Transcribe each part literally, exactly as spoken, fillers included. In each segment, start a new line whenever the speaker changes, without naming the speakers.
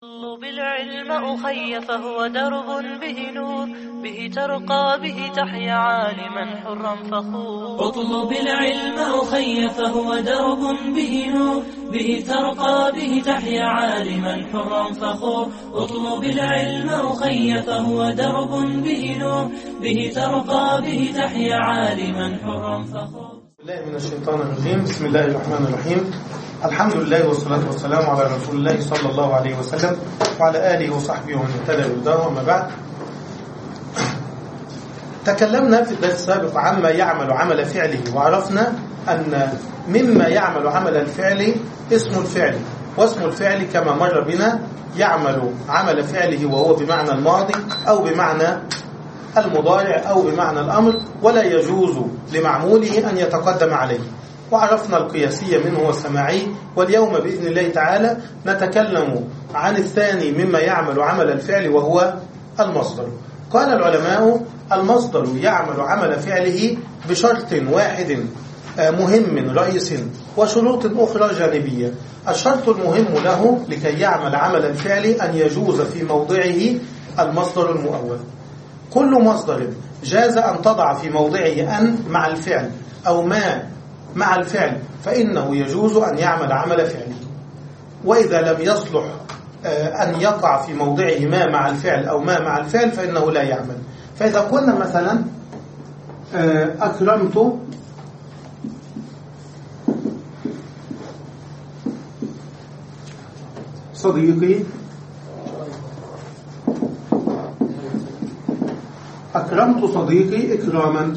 اطلب العلم أخي فهو درب به نور، به ترقى به تحيا عالما حرا فخور.
اطلب العلم أخي فهو درب به نور، به ترقى به تحيا عالما حرا فخور. اطلب العلم أخي فهو درب به نور، به ترقى به تحيا عالما حرا فخور.
الله من الشيطان الرجيم. بسم الله الرحمن الرحيم. الحمد لله والصلاة والسلام على رسول الله صلى الله عليه وسلم وعلى آله وصحبه ومن اهتدى بهداه. وما بعد، تكلمنا في الدرس السابق عما يعمل عمل فعله، وعرفنا أن مما يعمل عمل الفعل اسم الفعل، واسم الفعل كما مر بنا يعمل عمل فعله وهو بمعنى الماضي أو بمعنى المضارع أو بمعنى الأمر، ولا يجوز لمعموله أن يتقدم عليه. وعرفنا القياسية منه والسماعي، واليوم بإذن الله تعالى نتكلم عن الثاني مما يعمل عمل الفعل وهو المصدر. قال العلماء: المصدر يعمل عمل فعله بشرط واحد مهم رئيس وشروط أخرى جانبية. الشرط المهم له لكي يعمل عمل الفعل أن يجوز في موضعه المصدر المؤول. كل مصدر جاز أن تضع في موضعه أن مع الفعل أو ما مع الفعل فإنه يجوز أن يعمل عمل فعله، وإذا لم يصلح أن يقع في موضعه ما مع الفعل أو ما مع الفعل فإنه لا يعمل. فإذا قلنا مثلا أكرمت صديقي، أكرمت صديقي إكراما،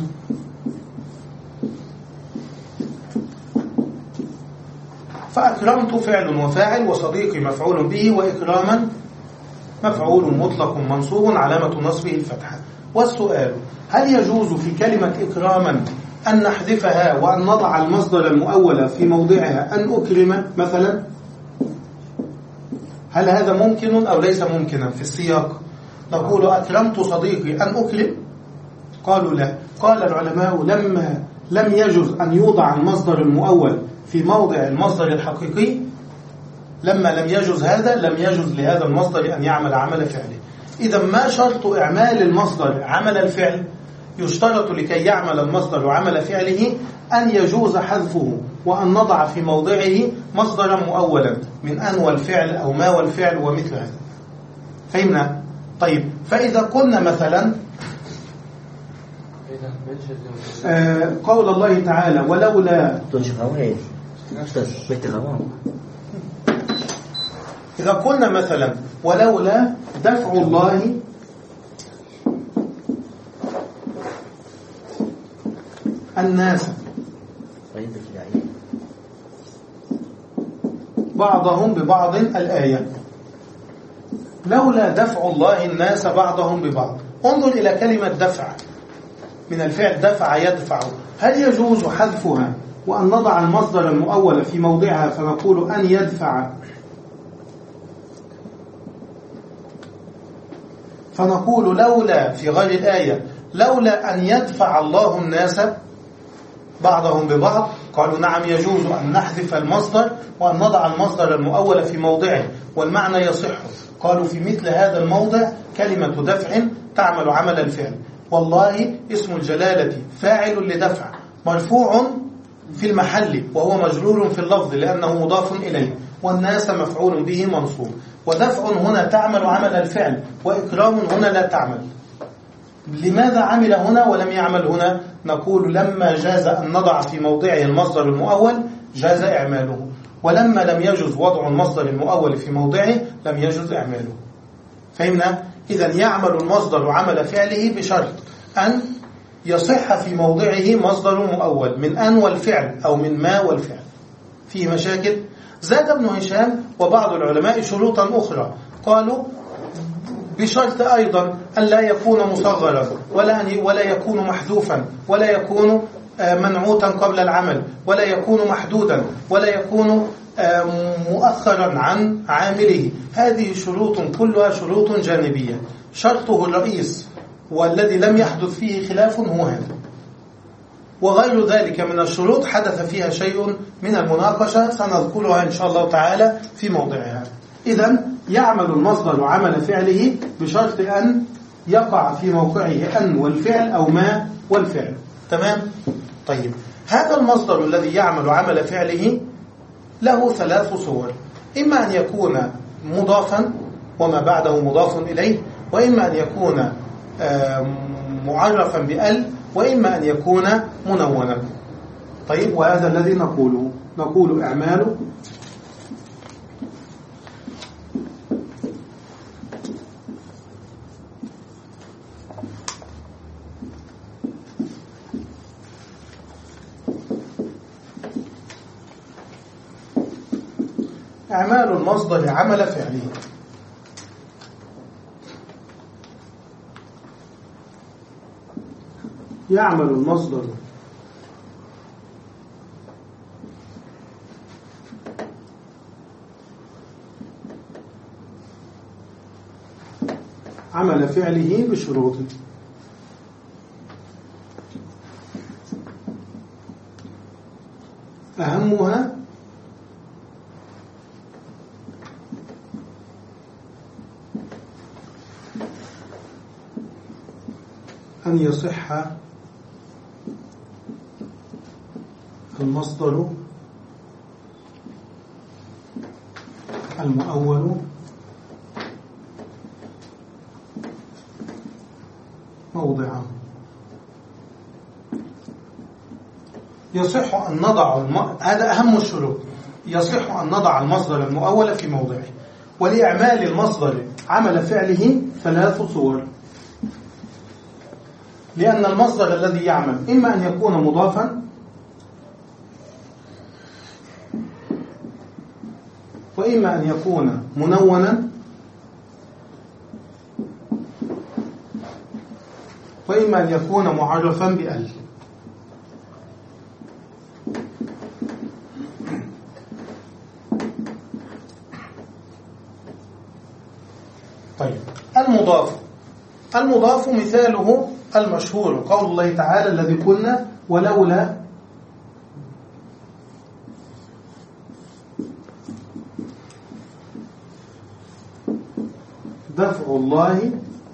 فأكرمت فعل وفاعل وصديقي مفعول به وإكراما مفعول مطلق منصوب علامة نصبه الفتحة. والسؤال: هل يجوز في كلمة إكراما أن نحذفها وأن نضع المصدر المؤول في موضعها أن أكرم مثلا؟ هل هذا ممكن أو ليس ممكنا في السياق؟ نقول أكرمت صديقي أن أكرم؟ قالوا لا. قال العلماء: لما لم يجوز أن يوضع المصدر المؤول في موضع المصدر الحقيقي، لما لم يجوز هذا لم يجوز لهذا المصدر أن يعمل عمل فعله. إذا ما شرط إعمال المصدر عمل الفعل؟ يشترط لكي يعمل المصدر عمل فعله أن يجوز حذفه وأن نضع في موضعه مصدرا مؤولا من أن والفعل أو ما والفعل ومثل هذا. فهمنا؟ طيب، فإذا قلنا مثلا آه قول الله تعالى: ولولا إذا قلنا مثلا ولولا دفع الله الناس بعضهم ببعض الآية، لولا دفع الله الناس بعضهم ببعض. انظر إلى كلمة دفع من الفعل دفع يدفع، هل يجوز حذفها وأن نضع المصدر المؤول في موضعها فنقول أن يدفع، فنقول لولا في غير الآية لولا أن يدفع الله الناس بعضهم ببعض؟ قالوا نعم، يجوز أن نحذف المصدر وأن نضع المصدر المؤول في موضعه والمعنى يصح. قالوا في مثل هذا الموضع كلمة دفع تعمل عمل الفعل. والله اسم الجلالة فاعل لدفع مرفوع في المحل وهو مجرور في اللفظ لأنه مضاف إليه، والناس مفعول به منصوب. ودفع هنا تعمل عمل الفعل، وإكرام هنا لا تعمل. لماذا عمل هنا ولم يعمل هنا؟ نقول لما جاز أن نضع في موضعه المصدر المؤول جاز إعماله، ولما لم يجوز وضع المصدر المؤول في موضعه لم يجوز إعماله. فهمنا؟ إذن يعمل المصدر عمل فعله بشرط أن يصح في موضعه مصدر مؤول من أن والفعل أو من ما والفعل. فيه مشاكل؟ زاد ابن هشام وبعض العلماء شروطا أخرى، قالوا بشرط أيضا أن لا يكون مصغرا ولا ولا يكون محذوفا ولا يكون منعوتا قبل العمل ولا يكون محدودا ولا يكون مؤخرا عن عامله. هذه شروط كلها شروط جانبية. شرطه الرئيس والذي لم يحدث فيه خلاف هو هذا، وغير ذلك من الشروط حدث فيها شيء من المناقشة سنذكرها إن شاء الله تعالى في موضعها. إذن يعمل المصدر عمل فعله بشرط أن يقع في موقعه أن والفعل أو ما والفعل. تمام؟ طيب هذا المصدر الذي يعمل عمل فعله له ثلاث صور، إما أن يكون مضافا وما بعده مضاف إليه، وإما أن يكون معرفا بأل، وإما أن يكون منونا. طيب وهذا الذي نقوله، نقول إعمال أعمال المصدر عمل فعله. يعمل المصدر عمل فعله بشروط. أهمها أن يصح المصدر المؤول موضعه. يصح أن نضع الم... هذا أهم الشروط. يصح أن نضع المصدر المؤول في موضعه. ولإعمال المصدر عمل فعله ثلاث صور، لأن المصدر الذي يعمل إما أن يكون مضافا، وإما أن يكون منونا، وإما أن يكون معرفا بأل. طيب المضاف المضاف مثاله المشهور قول الله تعالى الذي قلنا ولولا دفع الله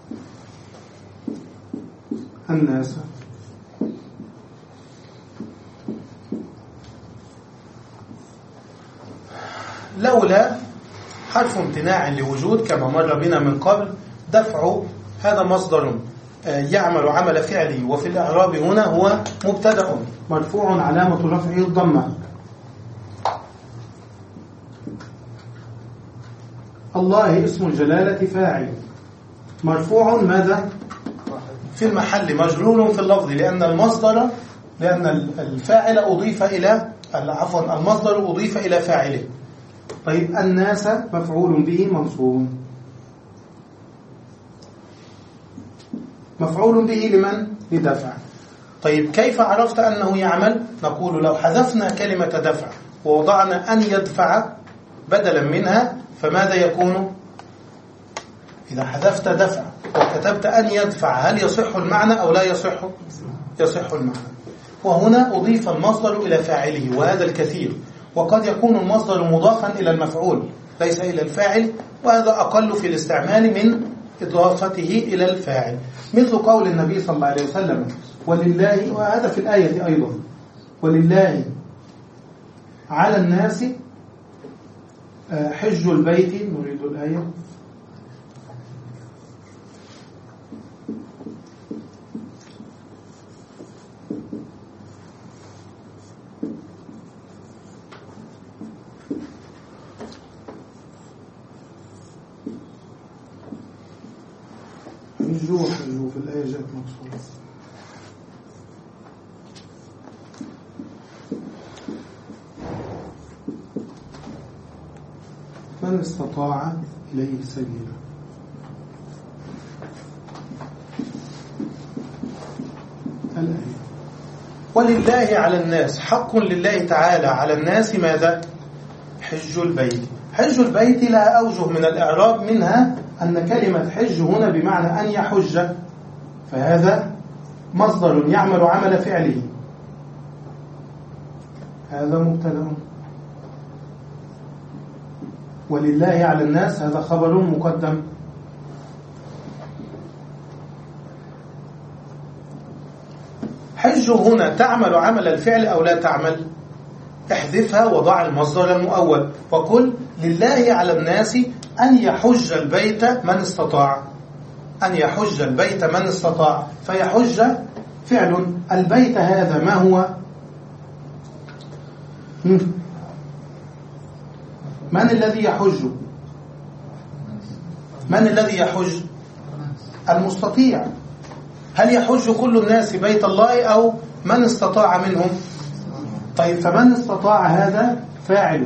الناس. لولا حرف امتناع لوجود كما مر بنا من قبل. دفع هذا مصدر يعمل عمل فعله، وفي الإعراب هنا هو مبتدأ مرفوع علامة رفعه الضمة. الله اسم الجلالة فاعل مرفوع ماذا؟ في المحل مجرور في اللفظ، لأن المصدر لأن الفاعل أضيف إلى عفوا المصدر أضيف إلى فاعله. طيب الناس مفعول به منصوب. مفعول به لمن؟ لدفع. طيب كيف عرفت أنه يعمل؟ نقول لو حذفنا كلمة دفع ووضعنا أن يدفع بدلا منها فماذا يكون؟ إذا حذفت دفع وكتبت أن يدفع هل يصح المعنى أو لا يصح؟ يصح المعنى. وهنا أضيف المصدر إلى فاعله، وهذا الكثير. وقد يكون المصدر مضافا إلى المفعول ليس إلى الفاعل، وهذا أقل في الاستعمال من إضافته إلى الفاعل، مثل قول النبي صلى الله عليه وسلم ولله، وهذا في الآية أيضا ولله على الناس حج البيت. نريد الآية. حجوا حجوا في الآية جاءت مقصورة. من استطاع إليه سبيلا. الآية ولله على الناس، حق لله تعالى على الناس ماذا؟ حج البيت. حج البيت لها أوجه من الإعراب، منها أن كلمة حج هنا بمعنى أن يحج، فهذا مصدر يعمل عمل فعله. هذا مبتدأ. ولله على الناس هذا خبر مقدم. حج هنا تعمل عمل الفعل أو لا تعمل؟ احذفها وضع المصدر المؤول وقل لله على الناس أن يحج البيت من استطاع. أن يحج البيت من استطاع، فيحج فعل. البيت هذا ما هو؟ من الذي يحج؟ من الذي يحج؟ المستطيع. هل يحج كل الناس بيت الله أو من استطاع منهم؟ طيب، فمن استطاع هذا فاعل.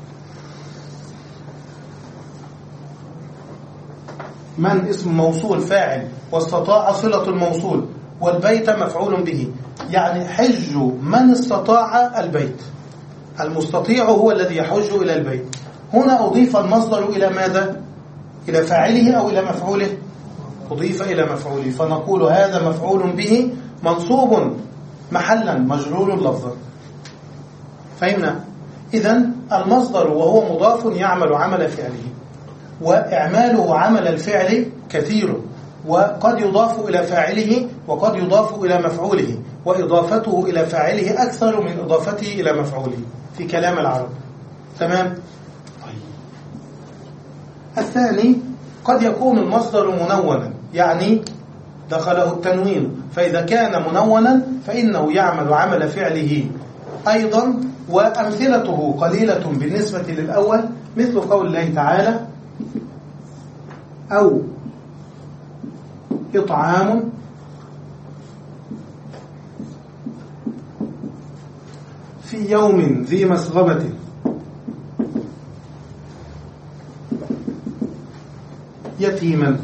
من اسم موصول فاعل، واستطاع صلة الموصول، والبيت مفعول به. يعني حج من استطاع البيت، المستطيع هو الذي يحج إلى البيت. هنا أضيف المصدر إلى ماذا؟ إلى فاعله أو إلى مفعوله؟ أضيف إلى مفعوله، فنقول هذا مفعول به منصوب محلا مجرور لفظا. فهمنا؟ إذن المصدر وهو مضاف يعمل عمل فعله، وإعماله عمل الفعل كثير، وقد يضاف إلى فاعله وقد يضاف إلى مفعوله، وإضافته إلى فاعله أكثر من إضافته إلى مفعوله في كلام العرب. تمام؟ طيب. الثاني قد يكون المصدر منونا، يعني دخله التنوين، فإذا كان منونا فإنه يعمل عمل فعله أيضا، وأمثلته قليلة بالنسبة للأول، مثل قول الله تعالى أو إطعام في يوم ذي مسغبة يتيما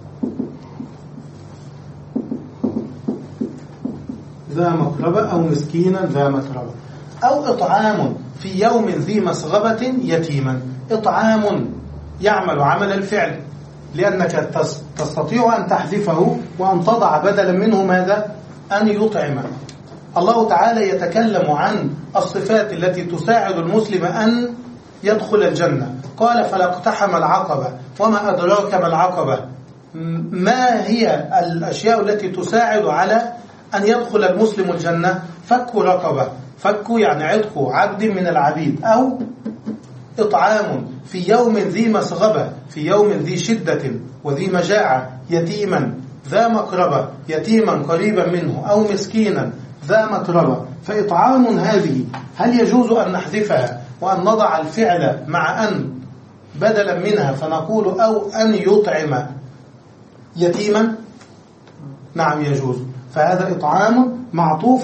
ذا مقربة أو مسكينا ذا متربة. أو إطعام في يوم ذي مسغبة يتيما. إطعام يعمل عمل الفعل، لأنك تستطيع أن تحذفه وأن تضع بدلا منه ماذا؟ أن يطعم. الله تعالى يتكلم عن الصفات التي تساعد المسلم أن يدخل الجنة. قال فلا اقتحم العقبة وما أدراك ما العقبة. ما هي الأشياء التي تساعد على أن يدخل المسلم الجنة؟ فك رقبة، فك يعني عتق عبد من العبيد. أو إطعام في يوم ذي مسغبة، في يوم ذي شدة وذي مجاعة، يتيما ذا مقربة، يتيما قريبا منه، أو مسكينا ذا متربة. فإطعام هذه هل يجوز أن نحذفها وأن نضع الفعل مع أن بدلا منها فنقول أو أن يطعم يتيما؟ نعم يجوز. فهذا إطعام معطوف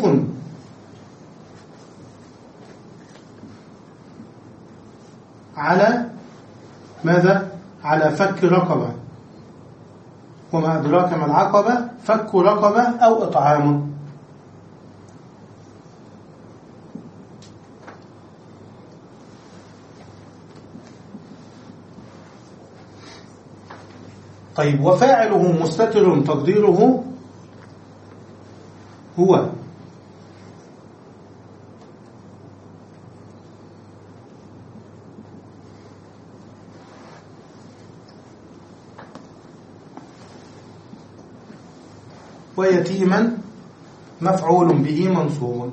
على ماذا؟ على فك رقبة. وما أدراك ما العقبة؟ فك رقبة أو إطعام. طيب، وفاعله مستتر تقديره هو. ويتيما مفعول به منصوب.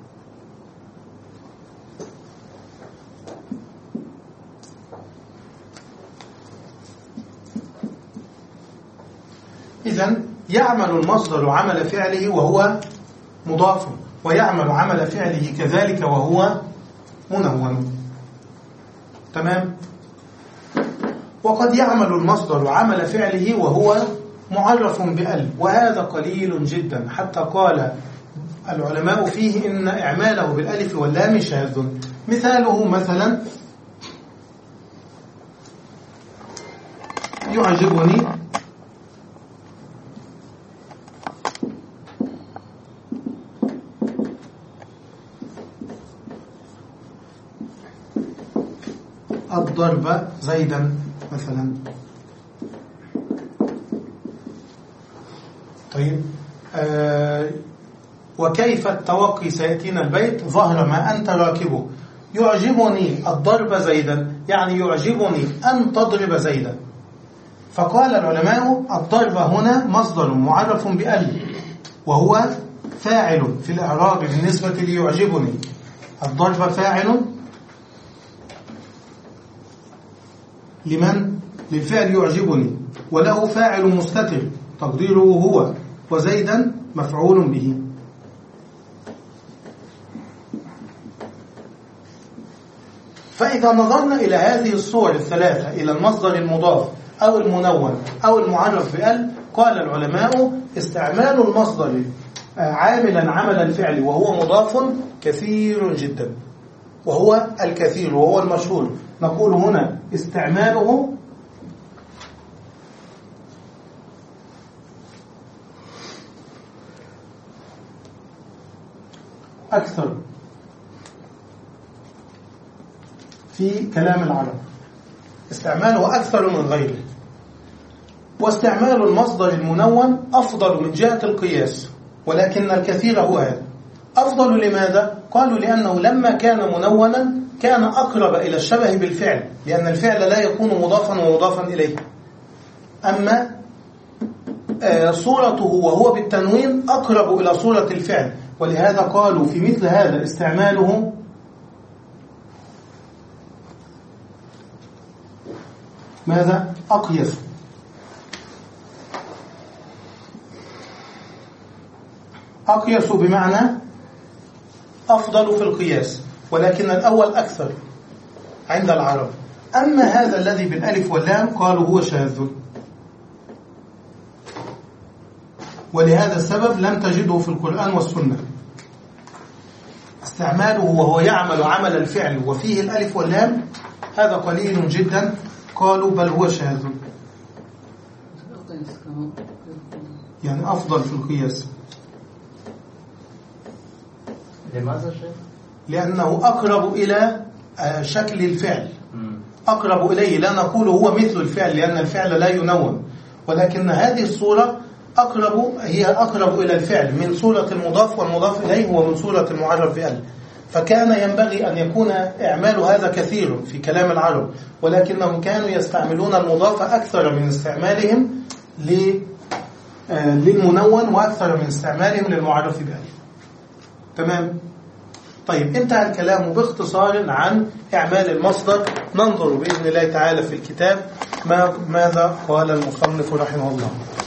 إذن يعمل المصدر عمل فعله وهو مضاف، ويعمل عمل فعله كذلك وهو منون. تمام؟ وقد يعمل المصدر عمل فعله وهو معرف بأل، وهذا قليل جدا، حتى قال العلماء فيه إن إعماله بالألف واللام شاذ. مثاله مثلا يعجبني الضرب زيدا مثلا. طيب، آه وكيف التوقي سيأتينا البيت ظهر ما أنت راكبه. يعجبني الضرب زيدا، يعني يعجبني أن تضرب زيدا. فقال العلماء الضرب هنا مصدر معرف بأل، وهو فاعل في الإعراب بالنسبة ليعجبني. الضرب فاعل لمن؟ للفعل يعجبني، وله فاعل مستتر تقديره هو، وزيدا مفعول به. فإذا نظرنا إلى هذه الصور الثلاثة، إلى المصدر المضاف أو المنون أو المعرف بأل، قال العلماء استعمال المصدر عاملا عمل الفعل وهو مضاف كثير جدا، وهو الكثير وهو المشهور. نقول هنا استعماله أكثر في كلام العرب، استعماله أكثر من غيره. واستعمال المصدر المنون أفضل من جهة القياس، ولكن الكثير هو هذا. أفضل لماذا؟ قالوا لأنه لما كان منونا كان أقرب إلى الشبه بالفعل، لأن الفعل لا يكون مضافا ومضافا إليه. أما صورته وهو بالتنوين أقرب إلى صورة الفعل، ولهذا قالوا في مثل هذا استعماله ماذا؟ أقيس. أقيس بمعنى أفضل في القياس، ولكن الأول أكثر عند العرب. أما هذا الذي بالألف واللام قالوا هو شاذ، ولهذا السبب لم تجده في القرآن والسنة. استعماله وهو يعمل عمل الفعل وفيه الألف واللام هذا قليل جدا، قالوا بل هو شاذ، يعني أفضل في القياس.
لماذا شيء؟
لأنه أقرب إلى شكل الفعل، أقرب إليه. لا نقول هو مثل الفعل لأن الفعل لا ينون، ولكن هذه الصورة أقرب، هي أقرب إلى الفعل من صورة المضاف، والمضاف إليه هو من صورة المعرف بأل. فكان ينبغي أن يكون إعمال هذا كثير في كلام العرب، ولكنهم كانوا يستعملون المضاف أكثر من استعمالهم للمنون وأكثر من استعمالهم للمعرف بأل. تمام؟ طيب، انتهى الكلام باختصار عن إعمال المصدر. ننظر بإذن الله تعالى في الكتاب ما ماذا قال المصنف رحمه الله.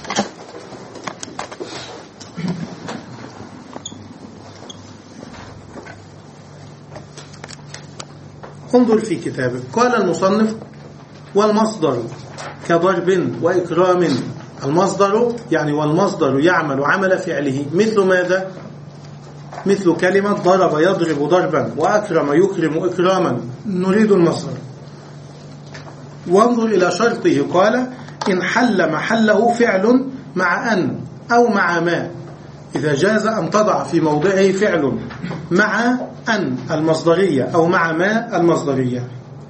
انظر في كتابه. قال المصنف: والمصدر كضرب وإكرام. المصدر يعني والمصدر يعمل عمل فعله، مثل ماذا؟ مثل كلمة ضرب يضرب ضربا، وأكرم يكرم إكراما. نريد المصدر. وانظر إلى شرطه، قال: إن حل محله فعل مع أن أو مع ما، إذا جاز أن تضع في موضعه فعل مع أن المصدرية أو مع ما المصدرية،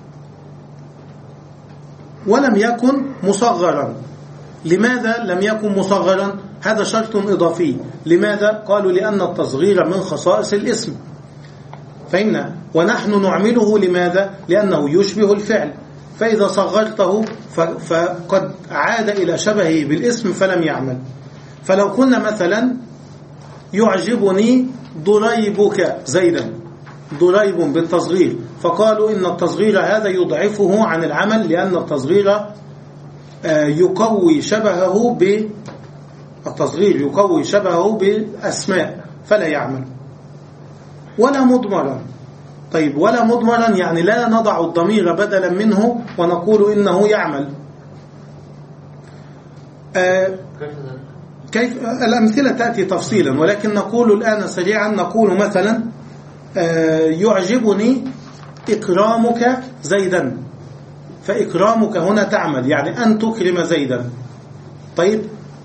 ولم يكن مصغرا. لماذا لم يكن مصغرا؟ هذا شرط إضافي. لماذا؟ قالوا لأن التصغير من خصائص الاسم، فإن ونحن نعمله. لماذا؟ لأنه يشبه الفعل، فإذا صغرته فقد عاد إلى شبهه بالاسم فلم يعمل. فلو كنا مثلا يعجبني ضريبك زيدا، ضريب بالتصغير، فقالوا إن التصغير هذا يضعفه عن العمل، لأن التصغير يقوي شبهه ب التصغير يقوي شبهه بالأسماء فلا يعمل. ولا مضمرا. طيب، ولا مضمرا يعني لا نضع الضمير بدلا منه ونقول إنه يعمل. آه كيف؟ الأمثلة تأتي تفصيلا، ولكن نقول الآن سريعا. نقول مثلا آه يعجبني إكرامك زيدا، فإكرامك هنا تعمل، يعني أن تكرم زيدا. طيب،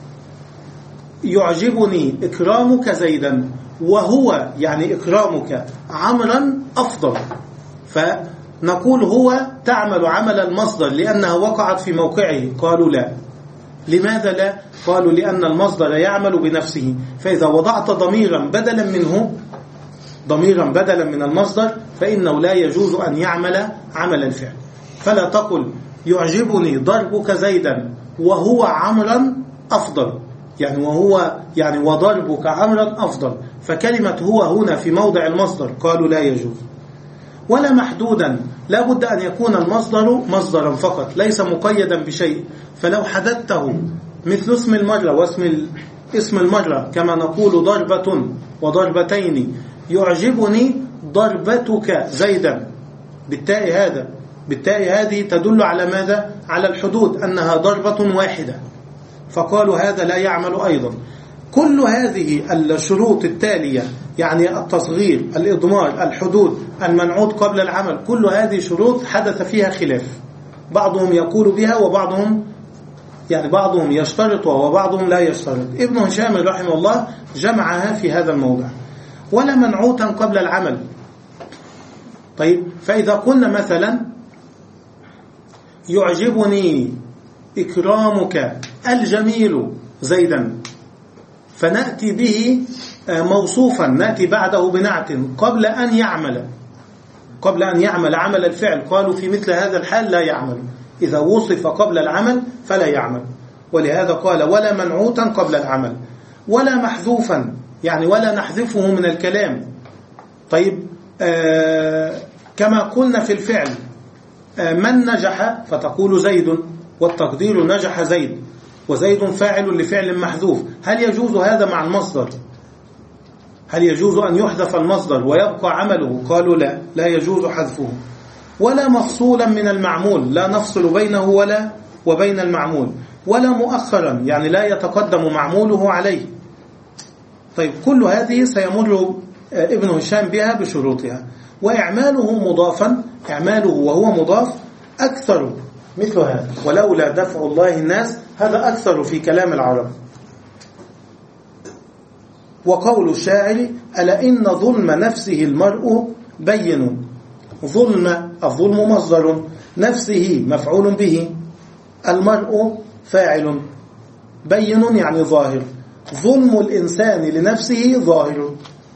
يعجبني إكرامك زيدا، وهو يعني إكرامك عمرا أفضل، فنقول هو تعمل عمل المصدر لأنها وقعت في موقعه. قالوا لا. لماذا لا؟ قالوا لأن المصدر يعمل بنفسه، فإذا وضعت ضميرا بدلا منه، ضميرا بدلا من المصدر، فإنه لا يجوز أن يعمل عمل الفعل. فلا تقل يعجبني ضربك زيدا وهو عمرا أفضل، يعني وهو يعني وضربك عمرا أفضل، فكلمة هو هنا في موضع المصدر قالوا لا يجوز. ولا محدودا، لا بد أن يكون المصدر مصدرا فقط ليس مقيدا بشيء، فلو حددته مثل اسم المرة واسم اسم المرة كما نقول ضربة وضربتين، يعجبني ضربتك زيدا بالتاء، هذا بالتاء هذه تدل على ماذا؟ على الحدود، أنها ضربة واحدة، فقالوا هذا لا يعمل أيضا. كل هذه الشروط التالية يعني التصغير، الإضمار، الحدود، المنعوت قبل العمل، كل هذه شروط حدث فيها خلاف، بعضهم يقول بها وبعضهم يعني بعضهم يشترطها وبعضهم لا يشترط. ابن هشام رحمه الله جمعها في هذا الموضع. ولا منعوتا قبل العمل. طيب، فإذا قلنا مثلا يعجبني إكرامك الجميل زيدا، فنأتي به موصوفا، نأتي بعده بنعت قبل أن يعمل قبل أن يعمل عمل الفعل. قالوا في مثل هذا الحال لا يعمل، إذا وصف قبل العمل فلا يعمل، ولهذا قال ولا منعوتا قبل العمل. ولا محذوفا، يعني ولا نحذفه من الكلام. طيب، آه كما قلنا في الفعل آه من نجح فتقول زيد، والتقدير نجح زيد، وزيد فاعل لفعل محذوف. هل يجوز هذا مع المصدر؟ هل يجوز أن يحذف المصدر ويبقى عمله؟ قالوا لا، لا يجوز حذفه. ولا مفصولا من المعمول، لا نفصل بينه ولا وبين المعمول. ولا مؤخرا، يعني لا يتقدم معموله عليه. طيب، كل هذه سيمر ابن هشام بها بشروطها. وإعماله مضافا، إعماله وهو مضاف أكثر مثل هذا، ولولا دفع الله الناس، هذا أكثر في كلام العرب. وقول الشاعر ألا إن ظلم نفسه المرء بين. ظلم، الظلم مصدر، نفسه مفعول به، المرء فاعل، بين يعني ظاهر. ظلم الإنسان لنفسه ظاهر.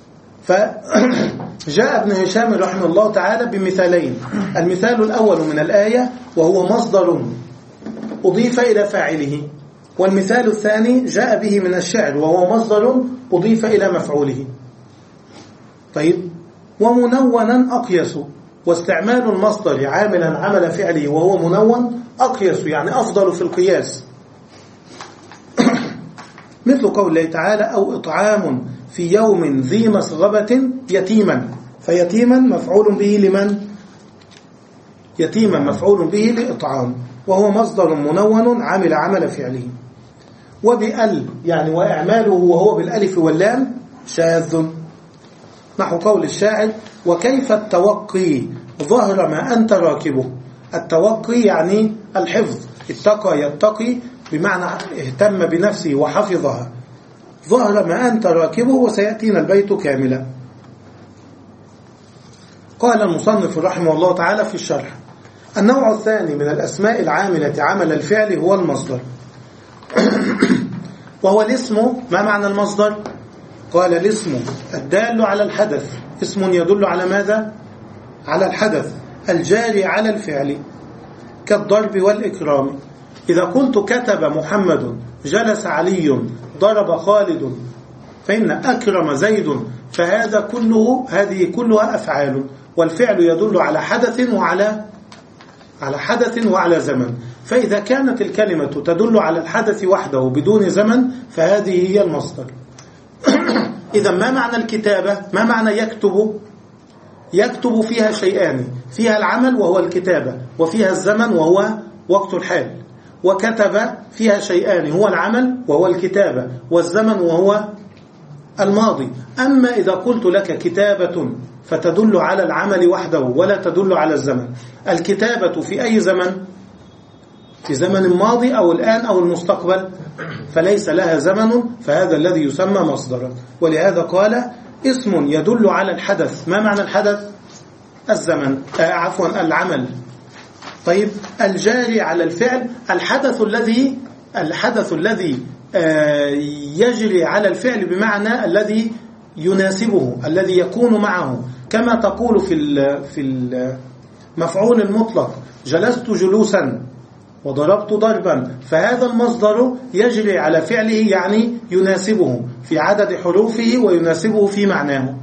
فجاء ابن هشام رحمه الله تعالى بمثالين. المثال الأول من الآية وهو مصدر أضيف إلى فاعله، والمثال الثاني جاء به من الشعر وهو مصدر أضيف إلى مفعوله. طيب، ومنونا أقيس، واستعمال المصدر عاملا عمل فعله وهو منون أقيس، يعني أفضل في القياس. مثل قول الله تعالى أو إطعام في يوم ذي مسغبة يتيما، فيتيما مفعول به لمن؟ يتيما مفعول به لإطعام، وهو مصدر منون عامل عمل فعله. وبأل، يعني وإعماله وهو بالألف واللام شاذ، نحو قول الشاعر وكيف التوقي ظهر ما أنت راكبه. التوقي يعني الحفظ، اتقى يتقي بمعنى اهتم بنفسه وحفظها. ظهر ما أنت راكبه، وسيأتينا البيت كاملا. قال المصنف رحمه الله تعالى في الشرح النوع الثاني من الأسماء العاملة عمل الفعل هو المصدر. وهو الاسم. ما معنى المصدر؟ قال الاسم الدال على الحدث. اسم يدل على ماذا؟ على الحدث الجاري على الفعل، كالضرب والإكرام. إذا قلت كتب محمد، جلس علي، ضرب خالد، فإن أكرم زيد، فهذا كله هذه كلها أفعال، والفعل يدل على حدث وعلى على حدث وعلى زمن. فإذا كانت الكلمة تدل على الحدث وحده بدون زمن فهذه هي المصدر. إذا ما معنى الكتابة؟ ما معنى يكتب؟ يكتب فيها شيئان، فيها العمل وهو الكتابة، وفيها الزمن وهو وقت الحال. وكتب فيها شيئان، هو العمل وهو الكتابة، والزمن وهو الماضي. أما إذا قلت لك كتابة فتدل على العمل وحده ولا تدل على الزمن. الكتابة في أي زمن؟ في زمن الماضي أو الآن أو المستقبل، فليس لها زمن، فهذا الذي يسمى مصدرا. ولهذا قال اسم يدل على الحدث. ما معنى الحدث؟ الزمن، آه عفوا العمل. طيب، الجاري على الفعل، الحدث الذي الحدث الذي آه يجري على الفعل، بمعنى الذي يناسبه، الذي يكون معه، كما تقول في في المفعول المطلق جلست جلوسا وضربت ضربا، فهذا المصدر يجري على فعله، يعني يناسبه في عدد حروفه ويناسبه في معناه،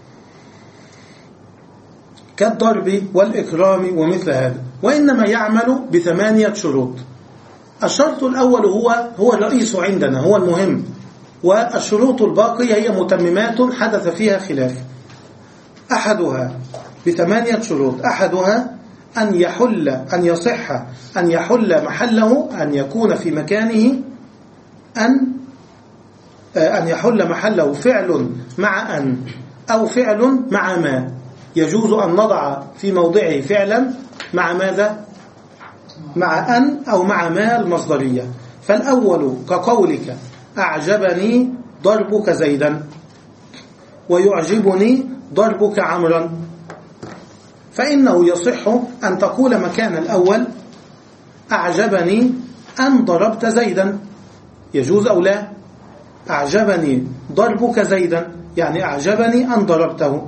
كالضرب والإكرام ومثل هذا. وإنما يعمل بثمانية شروط. الشرط الأول هو هو الرئيس عندنا، هو المهم، والشروط الباقية هي متممات حدث فيها خلاف. أحدها بثمانية شروط، أحدها أن يحل أن يصح أن يحل محله، أن يكون في مكانه أن أن يحل محله فعل مع أن أو فعل مع ما. يجوز أن نضع في موضعه فعلا مع ماذا؟ مع أن أو مع ما المصدرية. فالأول كقولك أعجبني ضربك زيدا ويعجبني ضربك عمرا، فإنه يصح أن تقول مكان الأول أعجبني أن ضربت زيدا، يجوز أو لا؟ أعجبني ضربك زيدا يعني أعجبني أن ضربته.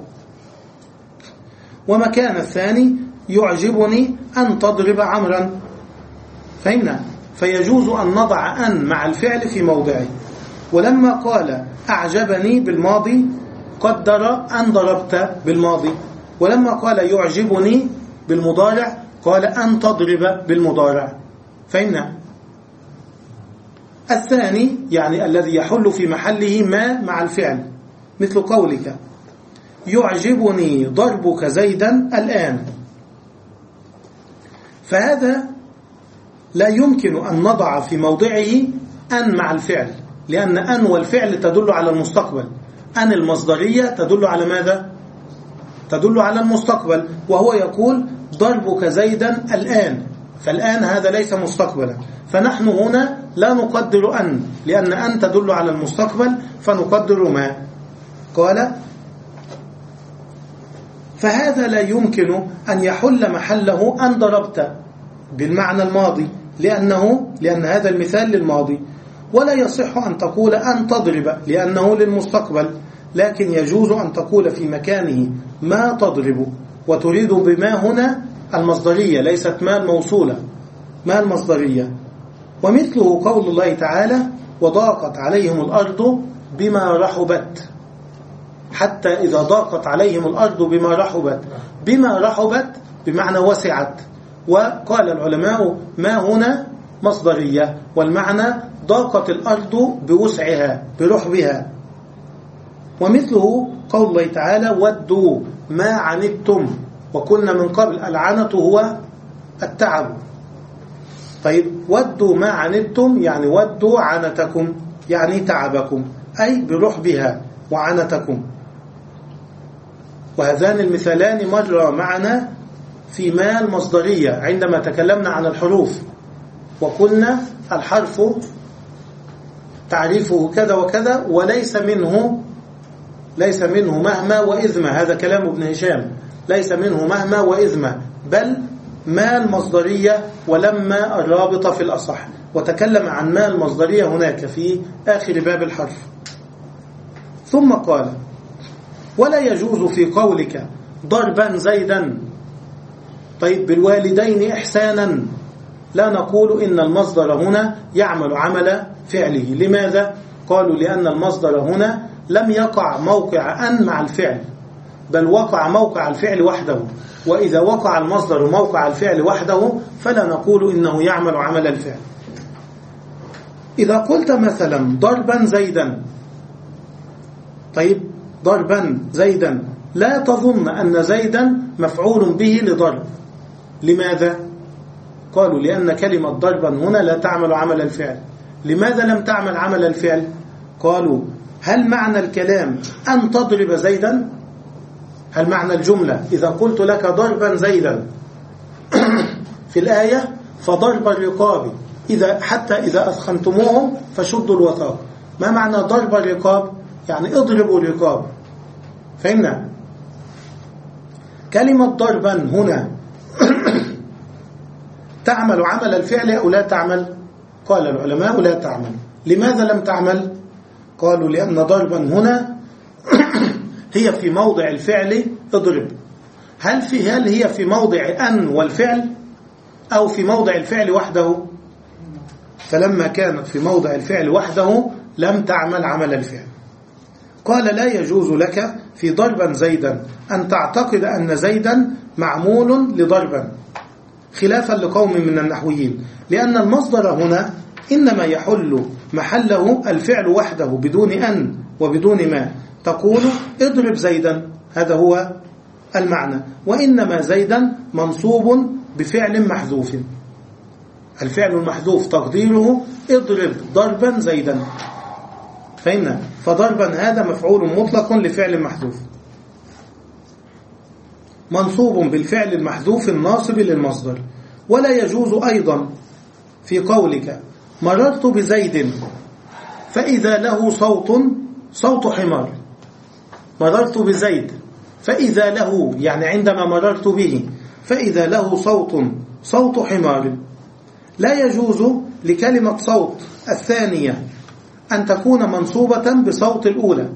ومكان الثاني يعجبني أن تضرب عمرا، فهمنا؟ فيجوز أن نضع أن مع الفعل في موضعه. ولما قال أعجبني بالماضي قدر أن ضربت بالماضي، ولما قال يعجبني بالمضارع قال أن تضرب بالمضارع، فهمنا؟ الثاني يعني الذي يحل في محله ما مع الفعل، مثل قولك يعجبني ضربك زيدا الآن، فهذا لا يمكن أن نضع في موضعه أن مع الفعل، لأن أن والفعل تدل على المستقبل، أن المصدرية تدل على ماذا؟ تدل على المستقبل، وهو يقول ضربك زيدا الآن، فالآن هذا ليس مستقبلا، فنحن هنا لا نقدر أن، لأن أن تدل على المستقبل فنقدر ما. قال فهذا لا يمكن أن يحل محله أن ضربت بالمعنى الماضي، لأنه لأن هذا المثال للماضي، ولا يصح أن تقول أن تضرب لأنه للمستقبل، لكن يجوز أن تقول في مكانه ما تضرب، وتريد بما هنا المصدرية ليست ما الموصولة، ما المصدرية. ومثله قول الله تعالى وضاقت عليهم الأرض بما رحبت، حتى إذا ضاقت عليهم الأرض بما رحبت، بما رحبت بمعنى وسعت، وقال العلماء ما هنا مصدرية، والمعنى ضاقت الأرض بوسعها برحبها. ومثله قول الله تعالى ودوا ما عنتم، وكنا من قبل العنة هو التعب. طيب ودوا ما عنتم يعني ودوا عنتكم يعني تعبكم، أي برحبها وعنتكم. وهذان المثالان مر معنا في ما المصدرية عندما تكلمنا عن الحروف، وقلنا الحرف تعريفه كذا وكذا، وليس منه ليس منه مهما وإذما، هذا كلام ابن هشام، ليس منه مهما وإذما، بل ما المصدرية ولما الرابطة في الأصح، وتكلم عن ما المصدرية هناك في آخر باب الحرف. ثم قال ولا يجوز في قولك ضربا زيدا، طيب بالوالدين إحسانا، لا نقول إن المصدر هنا يعمل عمل فعله. لماذا؟ قالوا لأن المصدر هنا لم يقع موقع أن مع الفعل، بل وقع موقع الفعل وحده، وإذا وقع المصدر موقع الفعل وحده فلا نقول إنه يعمل عمل الفعل. إذا قلت مثلا ضربا زيدا، طيب ضربا زيدا لا تظن أن زيدا مفعول به لضرب. لماذا؟ قالوا لأن كلمة ضربا هنا لا تعمل عمل الفعل. لماذا لم تعمل عمل الفعل؟ قالوا هل معنى الكلام أن تضرب زيدا؟ هل معنى الجملة إذا قلت لك ضربا زيدا في الآية فضرب الرقاب، إذا حتى إذا أثخنتموهم فشدوا الوثاق، ما معنى ضرب الرقاب؟ يعني اضربوا الرقاب، فهمنا؟ كلمة ضربا هنا تعمل عمل الفعل أو لا تعمل؟ قال العلماء لا تعمل. لماذا لم تعمل؟ قالوا لأن ضربا هنا هي في موضع الفعل اضرب. هل في هل هي في موضع أن والفعل؟ أو في موضع الفعل وحده؟ فلما كانت في موضع الفعل وحده لم تعمل عمل الفعل. قال لا يجوز لك في ضربا زيدا أن تعتقد أن زيدا معمول لضربا، خلافا لقوم من النحويين، لأن المصدر هنا إنما يحل محله الفعل وحده بدون أن وبدون ما. تقول اضرب زيدا، هذا هو المعنى، وإنما زيدا منصوب بفعل محذوف، الفعل المحذوف تقديره اضرب ضربا زيدا، فهمنا؟ فضربا هذا مفعول مطلق لفعل محذوف منصوب بالفعل المحذوف الناصب للمصدر. ولا يجوز أيضا في قولك مررت بزيد فإذا له صوت صوت حمار، مررت بزيد فإذا له، يعني عندما مررت به، فإذا له صوت صوت حمار. لا يجوز لكلمة صوت الثانية أن تكون منصوبة بصوت الأولى،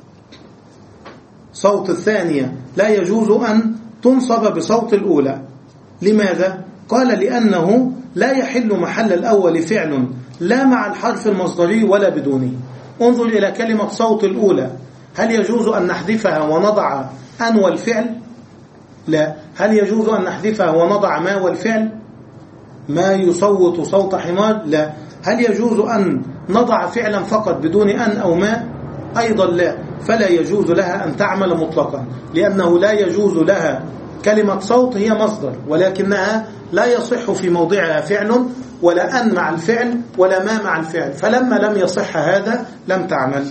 صوت الثانية لا يجوز أن تنصب بصوت الأولى. لماذا؟ قال لأنه لا يحل محل الأول فعل لا مع الحرف المصدري ولا بدونه. انظر إلى كلمة صوت الأولى، هل يجوز أن نحذفها ونضع أن والفعل؟ لا. هل يجوز أن نحذفها ونضع ما والفعل؟ ما يصوت صوت حمار؟ لا. هل يجوز أن نضع فعلا فقط بدون أن أو ما؟ أيضا لا. فلا يجوز لها أن تعمل مطلقا، لأنه لا يجوز لها. كلمة صوت هي مصدر، ولكنها لا يصح في موضعها فعل ولا أن مع الفعل ولا ما مع الفعل، فلما لم يصح هذا لم تعمل،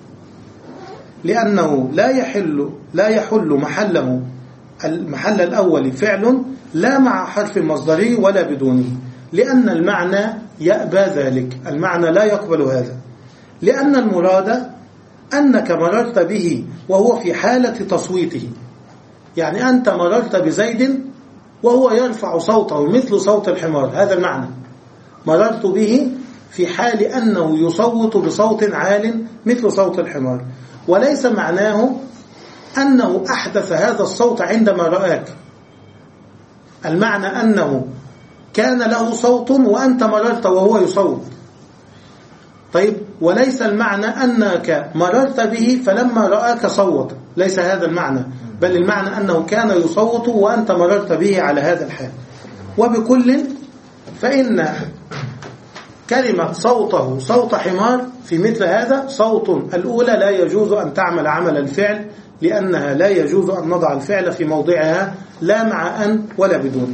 لأنه لا يحل لا يحل محله المحل الأول فعل لا مع حرف المصدري ولا بدونه، لأن المعنى يأبى ذلك، المعنى لا يقبل هذا، لأن المراد أنك مررت به وهو في حالة تصويته، يعني أنت مررت بزيد وهو يرفع صوته مثل صوت الحمار، هذا المعنى. مررت به في حال أنه يصوت بصوت عال مثل صوت الحمار، وليس معناه أنه أحدث هذا الصوت عندما رآك، المعنى أنه كان له صوت وأنت مررت وهو يصوت. طيب، وليس المعنى أنك مررت به فلما رآك صوت، ليس هذا المعنى، بل المعنى أنه كان يصوت وأنت مررت به على هذا الحال. وبكل فإن كلمة صوته صوت حمار في مثل هذا صوت الأولى لا يجوز أن تعمل عمل الفعل، لأنها لا يجوز أن نضع الفعل في موضعها لا مع أن ولا بدون.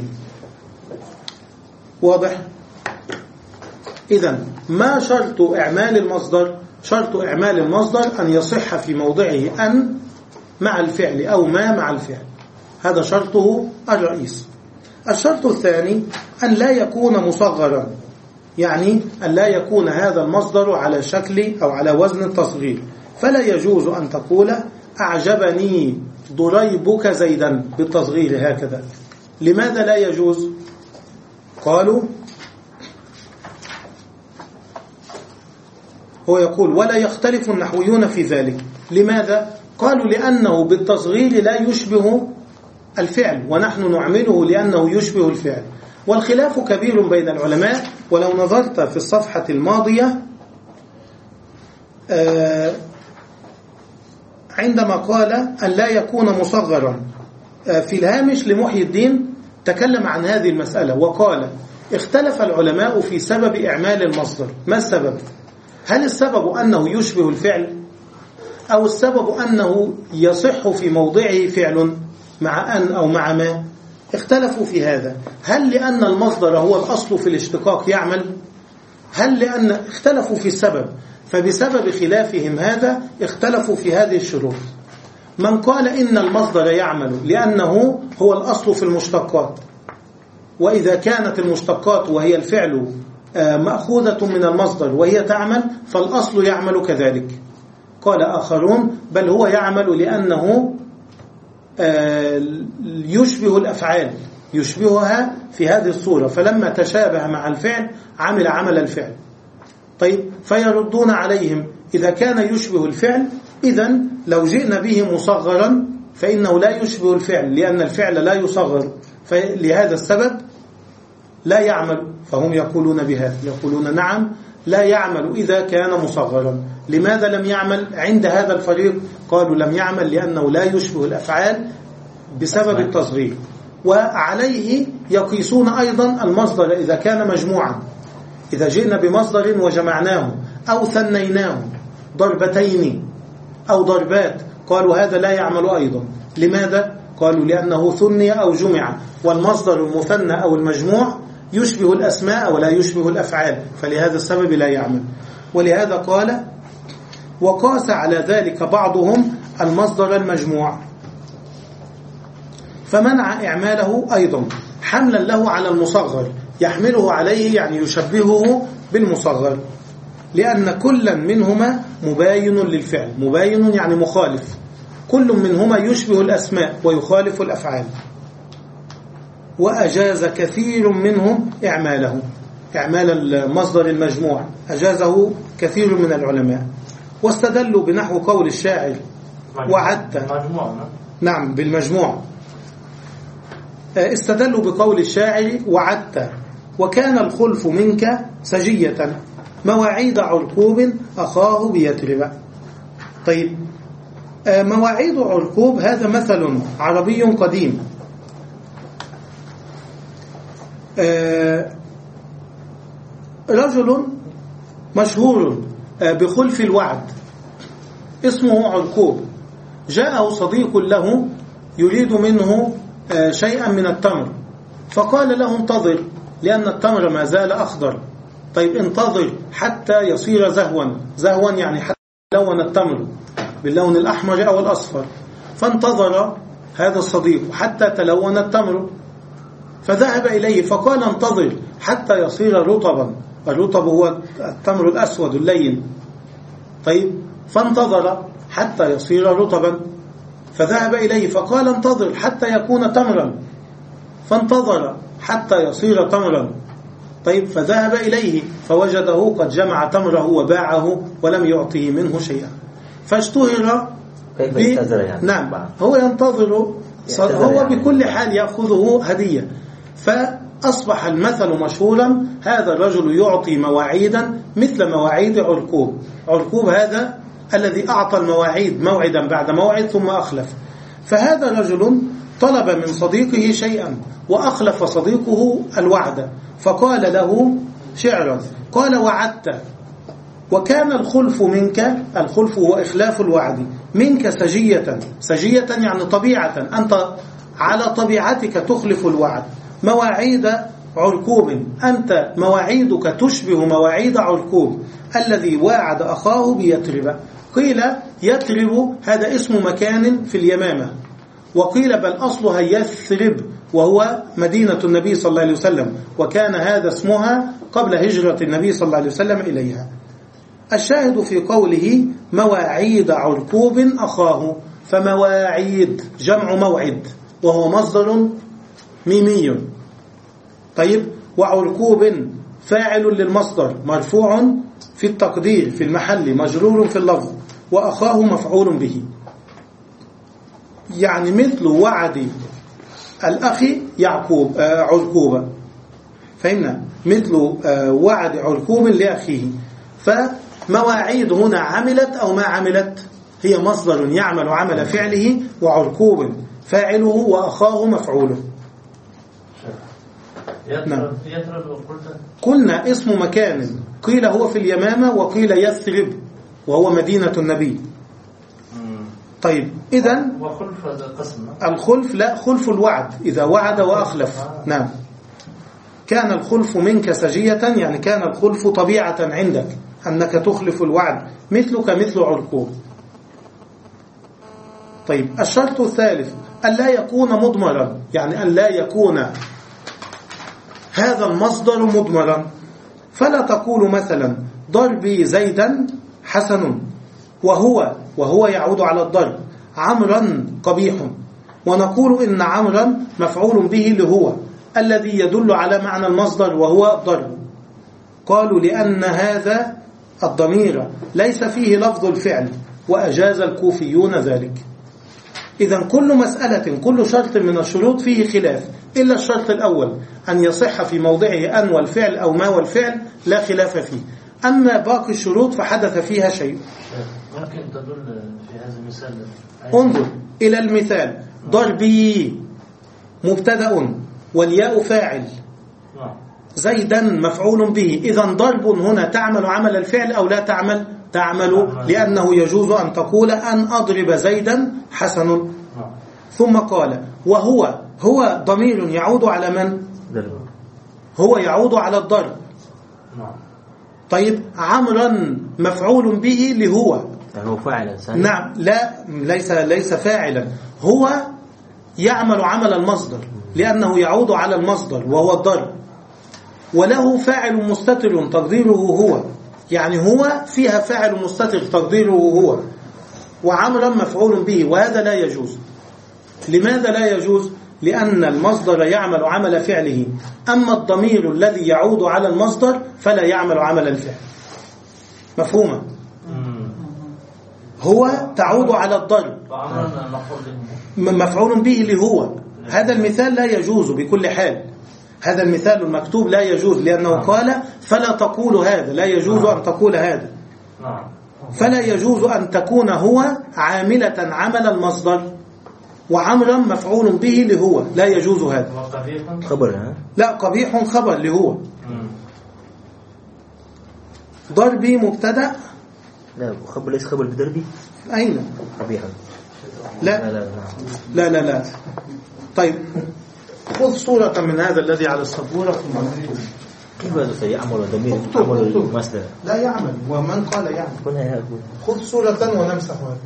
واضح؟ إذن ما شرط إعمال المصدر؟ شرط إعمال المصدر أن يصح في موضعه أن مع الفعل أو ما مع الفعل، هذا شرطه الرئيس. الشرط الثاني أن لا يكون مصغرا، يعني أن لا يكون هذا المصدر على شكل أو على وزن التصغير، فلا يجوز أن تقول أعجبني ضريبك زيدا بالتصغير هكذا. لماذا لا يجوز؟ قالوا هو يقول ولا يختلف النحويون في ذلك. لماذا؟ قالوا لأنه بالتصغير لا يشبه الفعل، ونحن نعمله لأنه يشبه الفعل. والخلاف كبير بين العلماء، ولو نظرت في الصفحة الماضية عندما قال أن لا يكون مصغرا، في الهامش لمحي الدين تكلم عن هذه المسألة وقال اختلف العلماء في سبب إعمال المصدر. ما السبب؟ هل السبب أنه يشبه الفعل، أو السبب أنه يصح في موضعه فعل مع أن أو مع ما؟ اختلفوا في هذا. هل لأن المصدر هو الأصل في الاشتقاق يعمل؟ هل لأن اختلفوا في السبب، فبسبب خلافهم هذا اختلفوا في هذه الشروط. من قال إن المصدر يعمل لأنه هو الأصل في المشتقات، وإذا كانت المشتقات وهي الفعل مأخوذة من المصدر وهي تعمل فالأصل يعمل كذلك. قال آخرون بل هو يعمل لأنه يشبه الأفعال، يشبهها في هذه الصورة، فلما تشابه مع الفعل عمل عمل الفعل. طيب، فيردون عليهم إذا كان يشبه الفعل إذن لو جئنا به مصغرا فإنه لا يشبه الفعل، لأن الفعل لا يصغر، فلهذا السبب لا يعمل، فهم يقولون بهذا، يقولون نعم لا يعمل إذا كان مصغرا. لماذا لم يعمل عند هذا الفريق؟ قالوا لم يعمل لأنه لا يشبه الأفعال بسبب التصغير. وعليه يقيسون أيضا المصدر إذا كان مجموعا، إذا جئنا بمصدر وجمعناه أو ثنيناه ضربتين أو ضربات، قالوا هذا لا يعمل أيضا. لماذا؟ قالوا لأنه ثني أو جمع، والمصدر المثنى أو المجموع يشبه الأسماء ولا يشبه الأفعال، فلهذا السبب لا يعمل. ولهذا قال وقاس على ذلك بعضهم المصدر المجموع فمنع إعماله أيضا حملا له على المصغر، يحمله عليه يعني يشبهه بالمصغر، لأن كلا منهما مباين للفعل. مباين يعني مخالف، كل منهما يشبه الأسماء ويخالف الأفعال. وأجاز كثير منهم إعماله، إعمال المصدر المجموع أجازه كثير من العلماء. واستدلوا بنحو قول الشاعر وعدت، نعم بالمجموع، استدلوا بقول الشاعر وعدت وكان الخلف منك سجية مواعيد عرقوب أخاه بيترب. طيب، مواعيد عرقوب هذا مثل عربي قديم، رجل مشهور بخلف الوعد اسمه عرقوب، جاءه صديق له يريد منه شيئا من التمر، فقال له انتظر لأن التمر ما زال أخضر. طيب انتظر حتى يصير زهوا، زهوا يعني حتى لون التمر باللون الأحمر أو الأصفر. فانتظر هذا الصديق حتى تلون التمر، فذهب إليه فقال انتظر حتى يصير رطبا، الرطب هو التمر الأسود اللين. طيب، فانتظر حتى يصير رطبا، فذهب إليه فقال انتظر حتى يكون تمرا، فانتظر حتى يصير تمرا. طيب، فذهب إليه فوجده قد جمع تمره وباعه ولم يعطيه منه شيئا، فاشتهر
كيف ينتظر يعني؟
نعم، هو ينتظر، هو يعني بكل حال يأخذه هدية. فأصبح المثل مشهورا، هذا الرجل يعطي مواعيدا مثل مواعيد عرقوب. عرقوب هذا الذي أعطى المواعيد موعدا بعد موعد ثم أخلف. فهذا رجل طلب من صديقه شيئا وأخلف صديقه الوعد، فقال له شعرا، قال وعدت وكان الخلف منك، الخلف هو إخلاف الوعد، منك سجية، سجية يعني طبيعة، أنت على طبيعتك تخلف الوعد. مواعيد عرقوب، أنت مواعيدك تشبه مواعيد عرقوب الذي واعد أخاه بيترب. قيل يترب هذا اسم مكان في اليمامة، وقيل بل أصلها يثرب وهو مدينة النبي صلى الله عليه وسلم، وكان هذا اسمها قبل هجرة النبي صلى الله عليه وسلم إليها. الشاهد في قوله مواعيد عرقوب أخاه، فمواعيد جمع موعد وهو مصدر ميمي. طيب، وعرقوب فاعل للمصدر مرفوع في التقدير في المحل مجرور في اللفظ، وأخاه مفعول به، يعني مثل وعد الأخ يعقوب آه عرقوب، فهمنا؟ مثل آه وعد عرقوب لأخيه. فمواعيد هنا عملت أو ما عملت، هي مصدر يعمل عمل فعله، وعرقوب فاعله وأخاه مفعوله. نعم. قلنا اسم مكان، قيل هو في اليمامة وقيل يثرب وهو مدينة النبي. طيب، إذن الخلف لا، خلف الوعد إذا وعد وأخلف. نعم، كان الخلف منك سجية يعني كان الخلف طبيعة عندك أنك تخلف الوعد، مثلك مثل عرقوب. طيب، الشرط الثالث أن لا يكون مضمرا، يعني أن لا يكون هذا المصدر مضمرا. فلا تقول مثلا ضربي زيدا حسن وهو وهو يعود على الضرب عمرا قبيح، ونقول إن عمرا مفعول به لهو الذي يدل على معنى المصدر وهو ضرب. قالوا لأن هذا الضمير ليس فيه لفظ الفعل، وأجاز الكوفيون ذلك. إذا كل مسألة كل شرط من الشروط فيه خلاف إلا الشرط الأول أن يصح في موضعه أن والفعل أو ما والفعل لا خلاف فيه. أما باقي الشروط فحدث فيها شيء.
ممكن تدل في هذا المثال؟
انظر إلى المثال. ضربي مبتدأ والياء فاعل، زيدا مفعول به. إذا ضرب هنا تعمل عمل الفعل أو لا تعمل؟ تعمل، لأنه يجوز أن تقول أن أضرب زيدا حسن. ثم قال وهو، هو ضمير يعود على من؟ هو يعود على الضرب. طيب عمرا مفعول به لهو،
هو فاعلا.
نعم، لا ليس ليس فاعلا، هو يعمل عمل المصدر لأنه يعود على المصدر وهو الضرب. وله فاعل مستتر تقديره هو، يعني هو فيها فاعل مستتر تقديره هو، وعمرا مفعول به، وهذا لا يجوز. لماذا لا يجوز؟ لأن المصدر يعمل عمل فعله، أما الضمير الذي يعود على المصدر فلا يعمل عمل الفعل. مفهومة؟ هو تعود على الضرب، مفعول به لهو. هذا المثال لا يجوز بكل حال، هذا المثال المكتوب لا يجوز، لأنه قال فلا تقول هذا، لا يجوز أن تقول هذا. فلا يجوز أن تكون هو عاملة عمل المصدر وعمرا مفعول به لهو، لا يجوز هذا.
خبر؟
لا، قبيح خبر لهو. ضربي مبتدأ.
لا، خبر ليس خبر بدربي.
أين؟
قبيح.
لا لا لا لا, لا. طيب خذ صورة من هذا الذي على السبورة.
كيف هذا سيعمل ضمير عمل المصدر؟
لا يعمل، ومن قال يعمل؟ خذ صورة ونمسح هذا.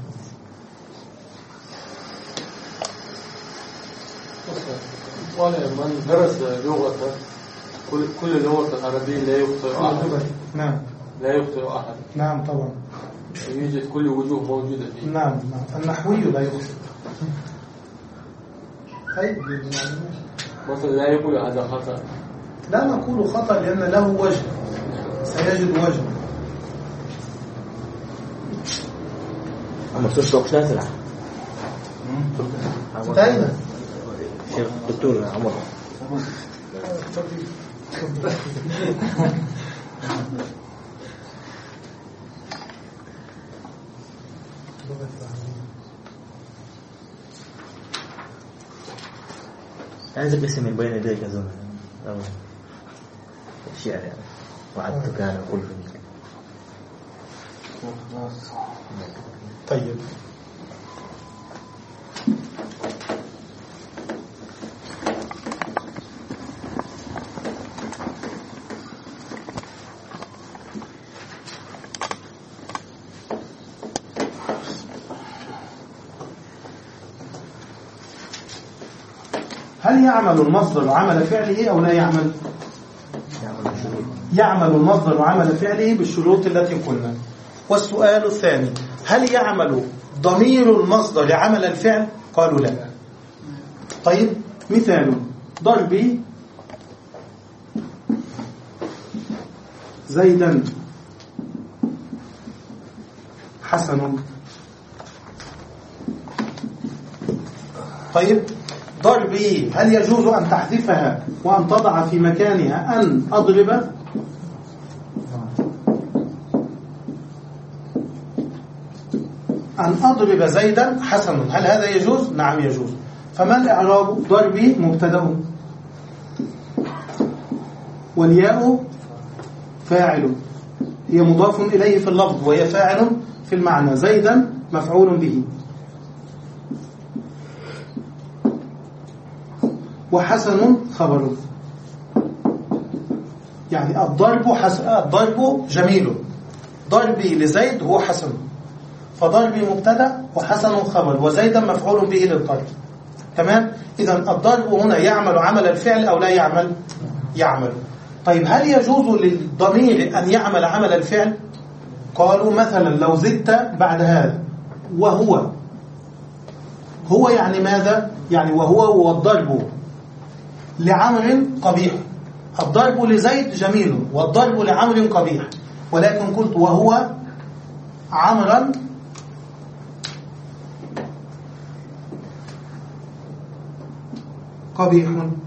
قال من درس لغة كل كل لغة العربية لا يخطئ أحد.
نعم.
لا يخطئ أحد.
نعم طبعا.
يوجد كل وجوه موجودة فيه.
نعم نعم. النحوي لا يخطئ. طيب
مثلا لا يقول هذا خطأ.
لا نقول خطأ لأن له وجه، سيجد وجه.
أما تشتغل ثلاثة.
انتهينا.
شيخ دكتور عمر. أنزل اسم من بين يديك أظن الشعر يعني وعدت كان كل فيك.
طيب هل يعمل المصدر عمل فعله أو لا يعمل؟ يعمل المصدر عمل فعله بالشروط التي قلنا. والسؤال الثاني، هل يعمل ضمير المصدر عمل الفعل؟ قالوا لا. طيب مثال ضربي زيدا حسن. طيب ضربي هل يجوز أن تحذفها وأن تضع في مكانها أن أضرب؟ أن أضرب زيدا حسن، هل هذا يجوز؟ نعم يجوز. فما الإعراب؟ ضربي مبتدأ والياء فاعل، هي مضاف إليه في اللفظ وهي فاعل في المعنى، زيدا مفعول به، وحسن خبر. يعني الضرب حس... الضرب جميل، ضربي لزيد هو حسن، فضربي مبتدا وحسن خبر وزيدا مفعول به للضرب. تمام. إذا الضرب هنا يعمل عمل الفعل أو لا يعمل؟ يعمل. طيب هل يجوز للضمير أن يعمل عمل الفعل؟ قالوا مثلا لو زدت بعد هذا وهو، هو يعني ماذا؟ يعني وهو والضرب لعمر قبيح، الضرب لزيد جميل والضرب لعمر قبيح، ولكن قلت وهو عمرا قبيح،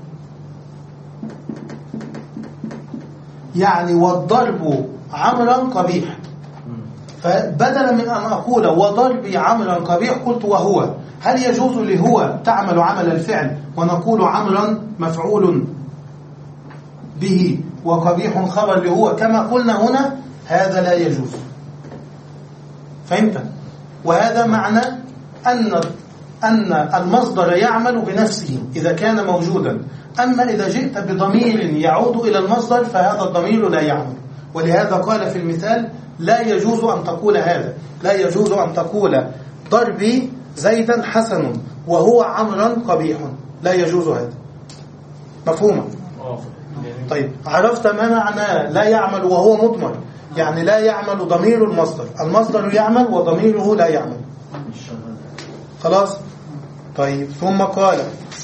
يعني والضرب عمرا قبيح. فبدلا من أن أقول وضربي عمرا قبيح قلت وهو. هل يجوز لهو تعمل عمل الفعل ونقول عمرا مفعول به وقبيح خبر لهو كما قلنا هنا؟ هذا لا يجوز. فهمت؟ وهذا معنى أن أن المصدر يعمل بنفسه إذا كان موجودا، أما إذا جئت بضمير يعود إلى المصدر فهذا الضمير لا يعمل. ولهذا قال في المثال لا يجوز أن تقول هذا، لا يجوز أن تقول ضربي زيدا حسن وهو عمرا قبيح، لا يجوز هذا. مفهوم؟ طيب عرفت ما معنى لا يعمل وهو مضمر؟ يعني لا يعمل ضمير المصدر، المصدر يعمل وضميره لا يعمل. خلاص؟ طيب ثم قال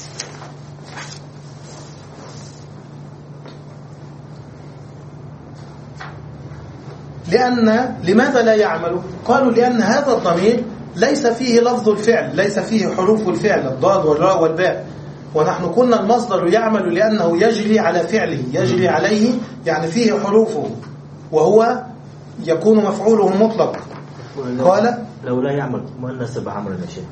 لأن لماذا لا يعمل؟ قالوا لأن هذا الضمير ليس فيه لفظ الفعل، ليس فيه حروف الفعل الضاد والراء والباء. ونحن قلنا المصدر يعمل لأنه يجري على فعله، يجري عليه يعني فيه حروفه وهو يكون مفعوله مطلق. قال
لو لا يعمل ما نسب عمل الشيء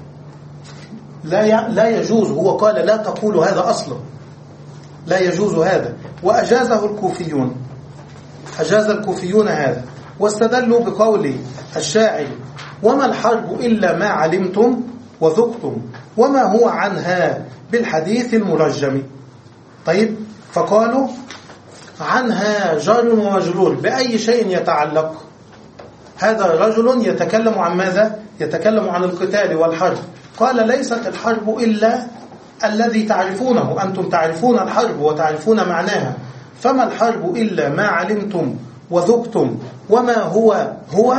لا ي... لا يجوز. هو قال لا تقول هذا أصلا، لا يجوز هذا. وأجازه الكوفيون، أجاز الكوفيون هذا، واستدلوا بقول الشاعر وما الحرب إلا ما علمتم وذقتم وما هو عنها بالحديث المرجم. طيب فقالوا عنها جار ومجرور بأي شيء يتعلق. هذا رجل يتكلم عن ماذا؟ يتكلم عن القتال والحرب. قال ليست الحرب إلا الذي تعرفونه، أنتم تعرفون الحرب وتعرفون معناها. فما الحرب إلا ما علمتم وذقتم وما هو هو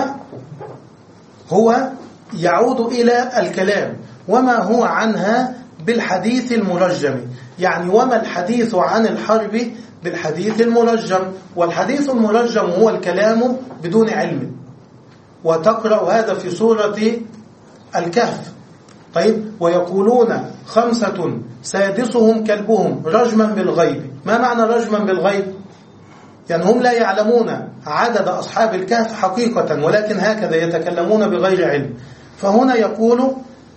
هو يعود إلى الكلام، وما هو عنها بالحديث المرجم، يعني وما الحديث عن الحرب بالحديث المرجم. والحديث المرجم هو الكلام بدون علم، وتقرأ هذا في سورة الكهف. طيب ويقولون خمسة سادسهم كلبهم رجما بالغيب. ما معنى رجما بالغيب؟ يعني هم لا يعلمون عدد أصحاب الكهف حقيقة، ولكن هكذا يتكلمون بغير علم. فهنا يقول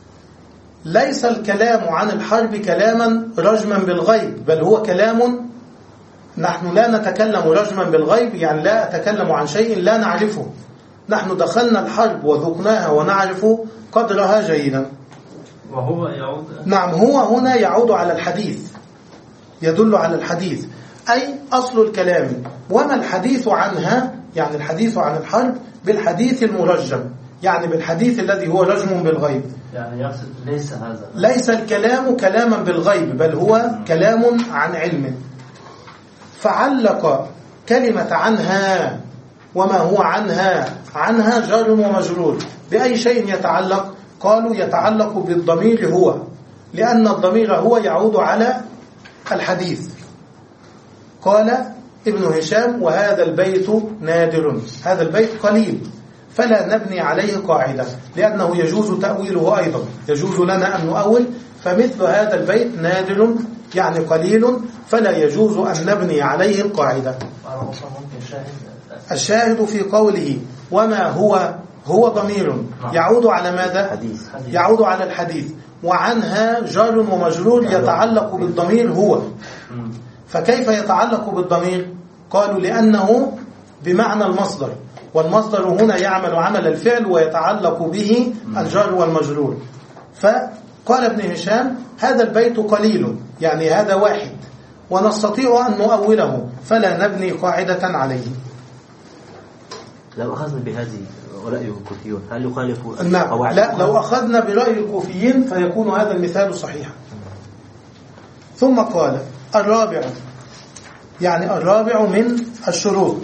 ليس الكلام عن الحرب كلاما رجما بالغيب، بل هو كلام نحن لا نتكلم رجما بالغيب، يعني لا أتكلم عن شيء لا نعرفه. نحن دخلنا الحرب وذقناها ونعرف قدرها جيدا.
وهو يعود
نعم، هو هنا يعود على الحديث، يدل على الحديث أي أصل الكلام. وما الحديث عنها يعني الحديث عن الحرب بالحديث المرجم، يعني بالحديث الذي هو رجم بالغيب.
يعني يقصد ليس هذا
ليس الكلام كلاما بالغيب، بل هو كلام عن علم. فعلق كلمة عنها وما هو عنها، عنها جار ومجرور بأي شيء يتعلق؟ قالوا يتعلق بالضمير هو، لأن الضمير هو يعود على الحديث. قال ابن هشام وهذا البيت نادر، هذا البيت قليل، فلا نبني عليه قاعدة، لأنه يجوز تأويله أيضا، يجوز لنا أن نؤول. فمثل هذا البيت نادر يعني قليل، فلا يجوز أن نبني عليه القاعدة. الشاهد في قوله وما هو هو ضمير يعود على ماذا؟ يعود على الحديث. وعنها جار ومجرور يتعلق بالضمير هو. فكيف يتعلق بالضمير؟ قالوا لأنه بمعنى المصدر، والمصدر هنا يعمل عمل الفعل ويتعلق به الجار والمجرور. فقال ابن هشام هذا البيت قليل، يعني هذا واحد، ونستطيع أن نؤوله، فلا نبني قاعدة عليه.
لو أخذنا بهذه رأي الكوفيون هل يخالف؟
نعم، لا، لو أخذنا برأي الكوفيين فيكون هذا المثال صحيحا. ثم قال الرابع، يعني الرابع من الشروط.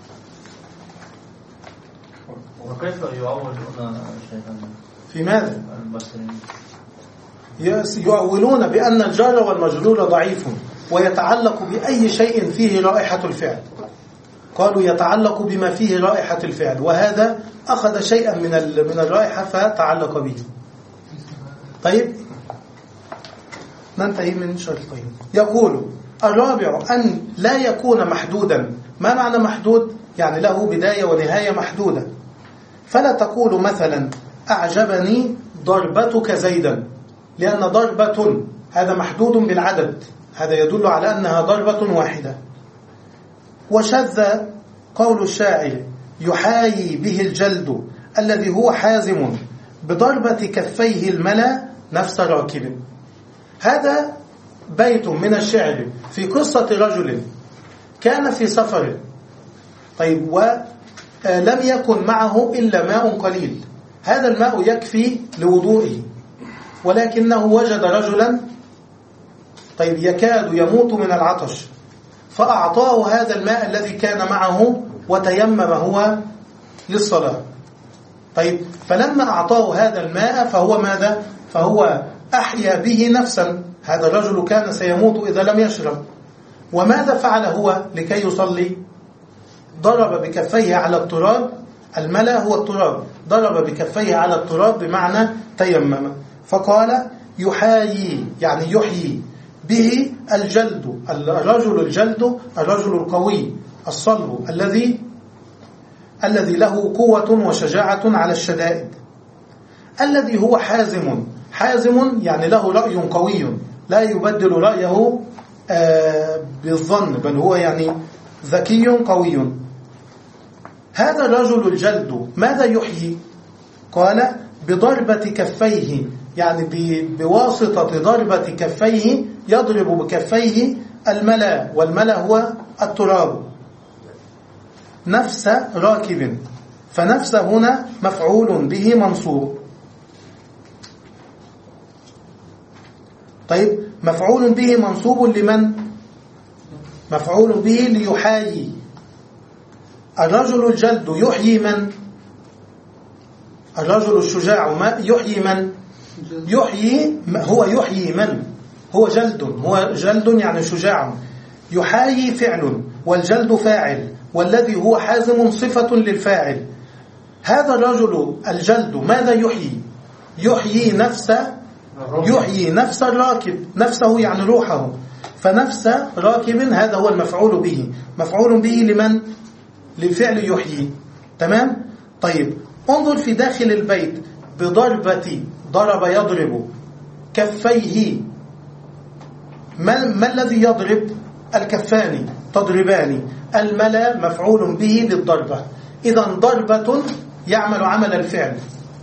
وكيف يعول هنا شيئا
في ماذا؟
البصريين
يؤولون بأن الجار والمجرور ضعيف ويتعلق بأي شيء فيه رائحة الفعل. قالوا يتعلق بما فيه رائحة الفعل، وهذا أخذ شيئا من من الرائحة فتعلق به. طيب ننتهي من شرطين. يقول الرابع أن لا يكون محدودا. ما معنى محدود؟ يعني له بداية ونهاية محدودة. فلا تقول مثلا أعجبني ضربتك زيدا، لأن ضربة هذا محدود بالعدد، هذا يدل على أنها ضربة واحدة. وشذ قول الشاعر يحايي به الجلد الذي هو حازم بضربة كفيه الملا نفس راكب. هذا بيت من الشعر في قصة رجل كان في سفر، طيب ولم يكن معه إلا ماء قليل، هذا الماء يكفي لوضوئه، ولكنه وجد رجلا طيب يكاد يموت من العطش، فأعطاه هذا الماء الذي كان معه وتيمم هو للصلاة. طيب فلما أعطاه هذا الماء فهو ماذا؟ فهو أحيا به نفسا، هذا الرجل كان سيموت إذا لم يشرب. وماذا فعل هو لكي يصلي؟ ضرب بكفيه على التراب، الملا هو التراب، ضرب بكفيه على التراب بمعنى تيمم. فقال يحايي يعني يحيي به الجلد، الرجل الجلد الرجل القوي الصلب الذي الذي له قوة وشجاعة على الشدائد، الذي هو حازم، حازم يعني له رأي قوي لا يبدل رأيه بالظن، بل هو يعني ذكي قوي. هذا الرجل الجلد ماذا يحيي؟ قال بضربة كفيه، يعني بواسطة ضربة كفيه يضرب بكفيه الملا، والملا هو التراب، نفس راكب، فنفس هنا مفعول به منصوب. طيب مفعول به منصوب لمن؟ مفعول به ليحايي. الرجل الجلد يحيي من؟ الرجل الشجاع ما يحيي من؟ يحيي هو يحيي من؟ هو جلد، هو جلد يعني شجاع. يحايي فعل والجلد فاعل، والذي هو حازم صفة للفاعل. هذا الرجل الجلد ماذا يحيي؟ يحيي نفس يحيي نفس الراكب، نفسه يعني روحه، فنفس راكب هذا هو المفعول به. مفعول به لمن؟ للفعل يحيي. تمام؟ طيب انظر في داخل البيت بضربة، ضرب يضرب كفيه، ما, ما الذي يضرب؟ الكفان تضربان، الملا مفعول به للضربة، إذا ضربة يعمل عمل الفعل،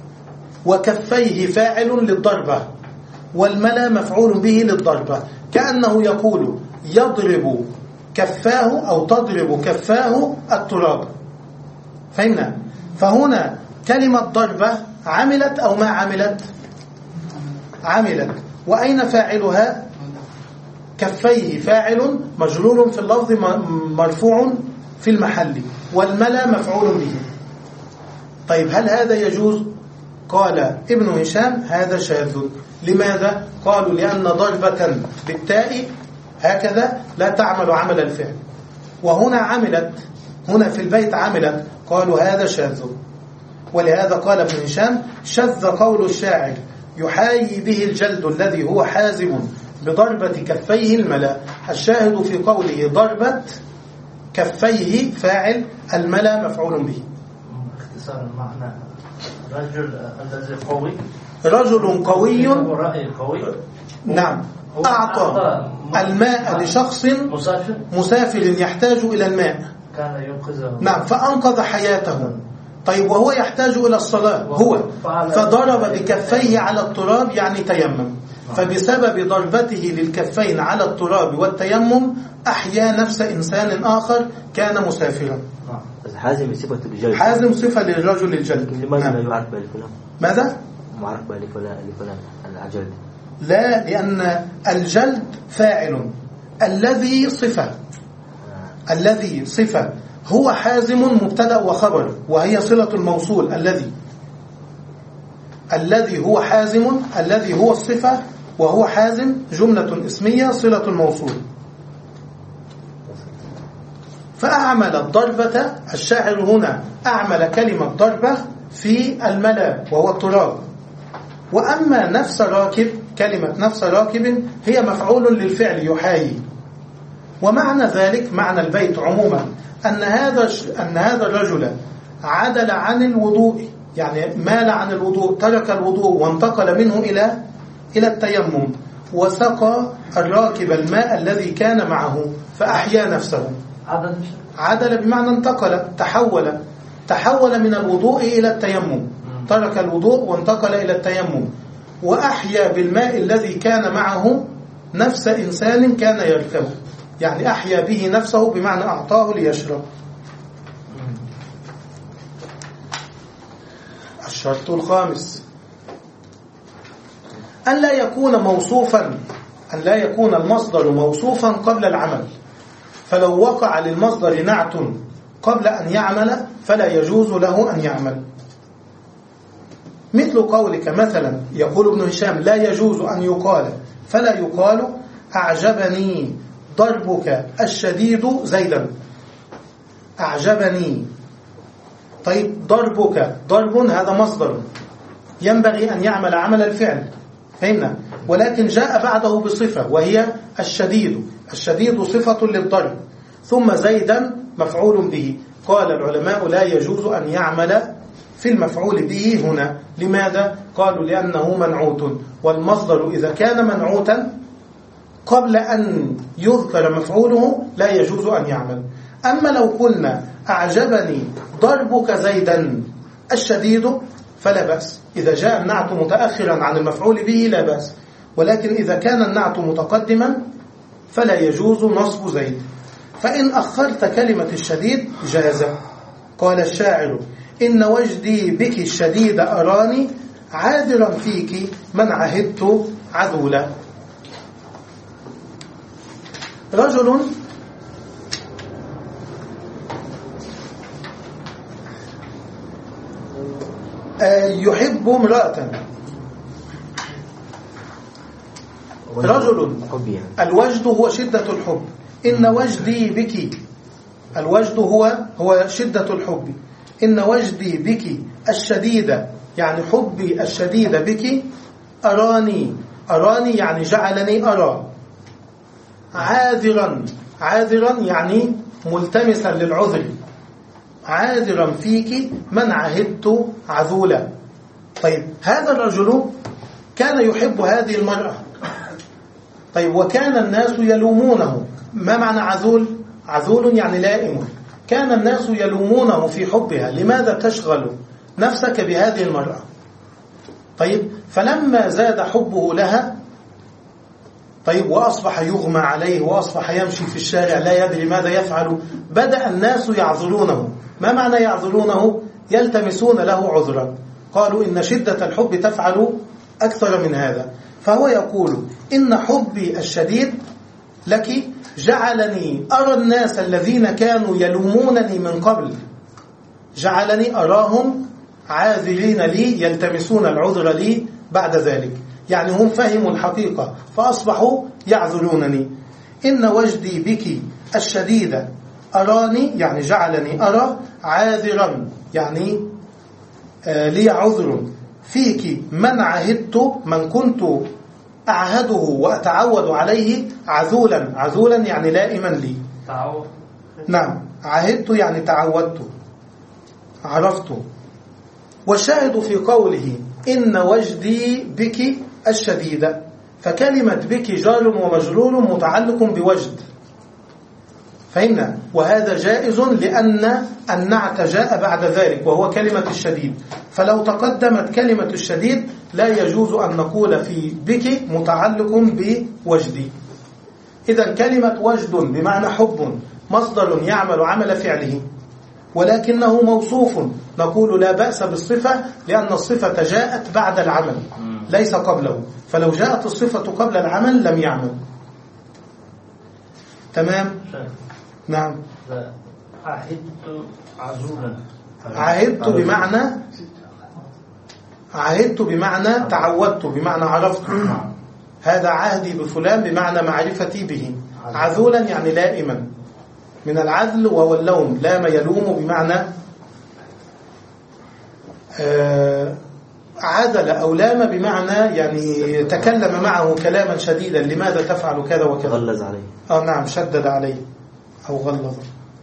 وكفيه فاعل للضربة، والملا مفعول به للضربة، كأنه يقول يضرب كفاه أو تضرب كفاه التراب. فهمنا؟ فهنا كلمة ضربة عملت أو ما عملت؟ عملت. وأين فاعلها؟ كفيه فاعل مجرور في اللفظ مرفوع في المحل، والملا مفعول به. طيب هل هذا يجوز؟ قال ابن هشام هذا شاذ. لماذا؟ قالوا لأن ضربة بالتاء هكذا لا تعمل عمل الفعل، وهنا عملت، هنا في البيت عملت، قالوا هذا شاذ. ولهذا قال ابن هشام شذ قول الشاعر يحايي به الجلد الذي هو حازم بضربة كفيه الملا. الشاهد في قوله ضربة كفيه فاعل، الملا مفعول به.
اختصار المعنى رجل الذي قوي،
رجل قوي
رأي قوي،
نعم، أعطى الماء لشخص
مسافر
مسافر يحتاج إلى الماء،
كان ينقذه،
نعم، فأنقذ حياته. طيب وهو يحتاج إلى الصلاة هو، فضرب بكفيه على التراب يعني تيمم، فبسبب ضربته للكفين على التراب والتيمم أحيا نفس إنسان آخر كان مسافرا.
حازم صفة الجلد،
حازم صفة للرجل الجلد.
لماذا لا يعرف بالفلان؟
ماذا؟
معرف بالفلان لفلان الجلد؟
لا، لأن الجلد فاعل، الذي صفة، الذي صفة، هو حازم مبتدأ وخبر، وهي صلة الموصول الذي، الذي هو حازم، الذي هو الصفة، وهو حازم جملة اسمية صلة الموصول. فأعمل الضربة، الشاعر هنا أعمل كلمة ضربة في الملا وهو التراب. وأما نفس راكب كلمة نفس راكب هي مفعول للفعل يحايي. ومعنى ذلك معنى البيت عموما أن هذا أن هذا الرجل عدل عن الوضوء، يعني مال عن الوضوء، ترك الوضوء وانتقل منه إلى إلى التيمم، وسقى الراكب الماء الذي كان معه فأحيا نفسه. عدل بمعنى انتقل، تحول تحول من الوضوء إلى التيمم، ترك الوضوء وانتقل إلى التيمم، وأحيا بالماء الذي كان معه نفس إنسان كان يركبه، يعني أحيا به نفسه بمعنى أعطاه ليشرب. الشرط الخامس أن لا يكون موصوفا أن لا يكون المصدر موصوفا قبل العمل، فلو وقع للمصدر نعت قبل أن يعمل فلا يجوز له أن يعمل. مثل قولك مثلا، يقول ابن هشام لا يجوز أن يقال، فلا يقال أعجبني ضربك الشديد زيدا، أعجبني. طيب ضربك، ضرب هذا مصدر ينبغي أن يعمل عمل الفعل، فهمنا، ولكن جاء بعده بصفة وهي الشديد، الشديد صفة للضرب، ثم زيدا مفعول به. قال العلماء لا يجوز أن يعمل في المفعول به هنا. لماذا؟ قالوا لأنه منعوت، والمصدر إذا كان منعوتا قبل أن يذكر مفعوله لا يجوز أن يعمل. أما لو قلنا أعجبني ضربك زيدا الشديد فلا بأس، إذا جاء النعت متأخرا عن المفعول به لا بأس، ولكن إذا كان النعت متقدما فلا يجوز نصب زيد. فإن أخرت كلمة الشديد جاز. قال الشاعر إن وجدي بك الشديد أراني عاذرا فيك من عهدت عذولا. رجل يحب امرأة، رجل الوجد هو شدة الحب، إن وجدي بك، الوجد هو هو شدة الحب، إن وجدي بك الشديدة يعني حبي الشديد بك، أراني، أراني يعني جعلني أرى، عاذرا، عاذرا يعني ملتمسا للعذر، عاذرا فيك من عهدت عذولا. طيب هذا الرجل كان يحب هذه المرأة، طيب وكان الناس يلومونه. ما معنى عذول؟ عذول يعني لائم. كان الناس يلومونه في حبها، لماذا تشغل نفسك بهذه المرأة؟ طيب فلما زاد حبه لها، طيب وأصبح يغمى عليه وأصبح يمشي في الشارع لا يدري ماذا يفعل، بدأ الناس يعذرونه. ما معنى يعذرونه؟ يلتمسون له عذرا. قالوا إن شدة الحب تفعل أكثر من هذا. فهو يقول إن حبي الشديد لك جعلني أرى الناس الذين كانوا يلومونني من قبل، جعلني أراهم عاذرين لي يلتمسون العذر لي بعد ذلك، يعني هم فهموا الحقيقة فأصبحوا يعذرونني. إن وجدي بك الشديد أراني يعني جعلني أرى، عاذرا يعني آه لي عذر، فيك من عهدت، من كنت أعهده وأتعود عليه، عذولا، عذولا يعني لائما لي.
تعود.
نعم، عهدت يعني تعودت، عرفت. والشاهد في قوله إن وجدي بك الشديدة، فكلمة بك جار ومجرور متعلق بوجد، فهمنا، وهذا جائز لأن النعت جاء بعد ذلك وهو كلمة الشديد، فلو تقدمت كلمة الشديد لا يجوز أن نقول في بك متعلق بوجدي. إذن كلمة وجد بمعنى حب مصدر يعمل عمل فعله، ولكنه موصوف، نقول لا بأس بالصفة لأن الصفة جاءت بعد العمل ليس قبله، فلو جاءت الصفة قبل العمل لم يعمل. تمام؟ نعم.
عهدت عزولا،
عهدت بمعنى عهدت بمعنى تعودت، بمعنى عرفت، هذا عهدي بفلان بمعنى معرفتي به. عذولا يعني لائما، من العذل وهو اللوم، لام يلوم بمعنى عدل أو لام بمعنى يعني تكلم معه كلاما شديدا، لماذا تفعل كذا وكذا،
غلظ عليه.
آه نعم، شدد عليه أو غلظ.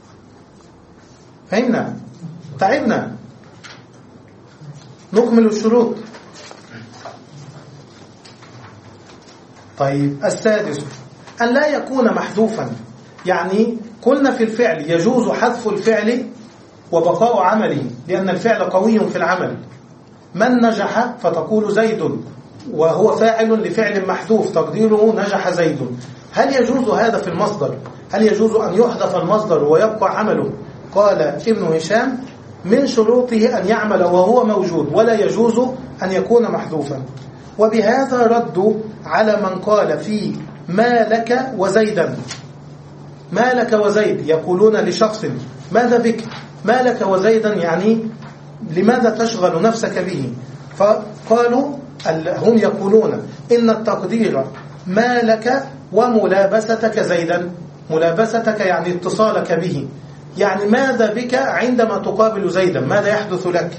فهمنا؟ تعبنا. نكمل الشروط. طيب السادس أن لا يكون محذوفا، يعني قلنا في الفعل يجوز حذف الفعل وبقاء عمله، لأن الفعل قوي في العمل. من نجح فتقول زيد، وهو فاعل لفعل محذوف تقديره نجح زيد. هل يجوز هذا في المصدر؟ هل يجوز أن يحذف المصدر ويبقى عمله؟ قال ابن هشام من شروطه أن يعمل وهو موجود، ولا يجوز أن يكون محذوفا. وبهذا ردوا على من قال في ما لك وزيدا. ما لك وزيد، يقولون لشخص ماذا بك، ما لك وزيدا يعني لماذا تشغل نفسك به؟ فقالوا هم يقولون إن التقدير ما لك وملابستك زيدا. ملابستك يعني اتصالك به، يعني ماذا بك عندما تقابل زيدا، ماذا يحدث لك.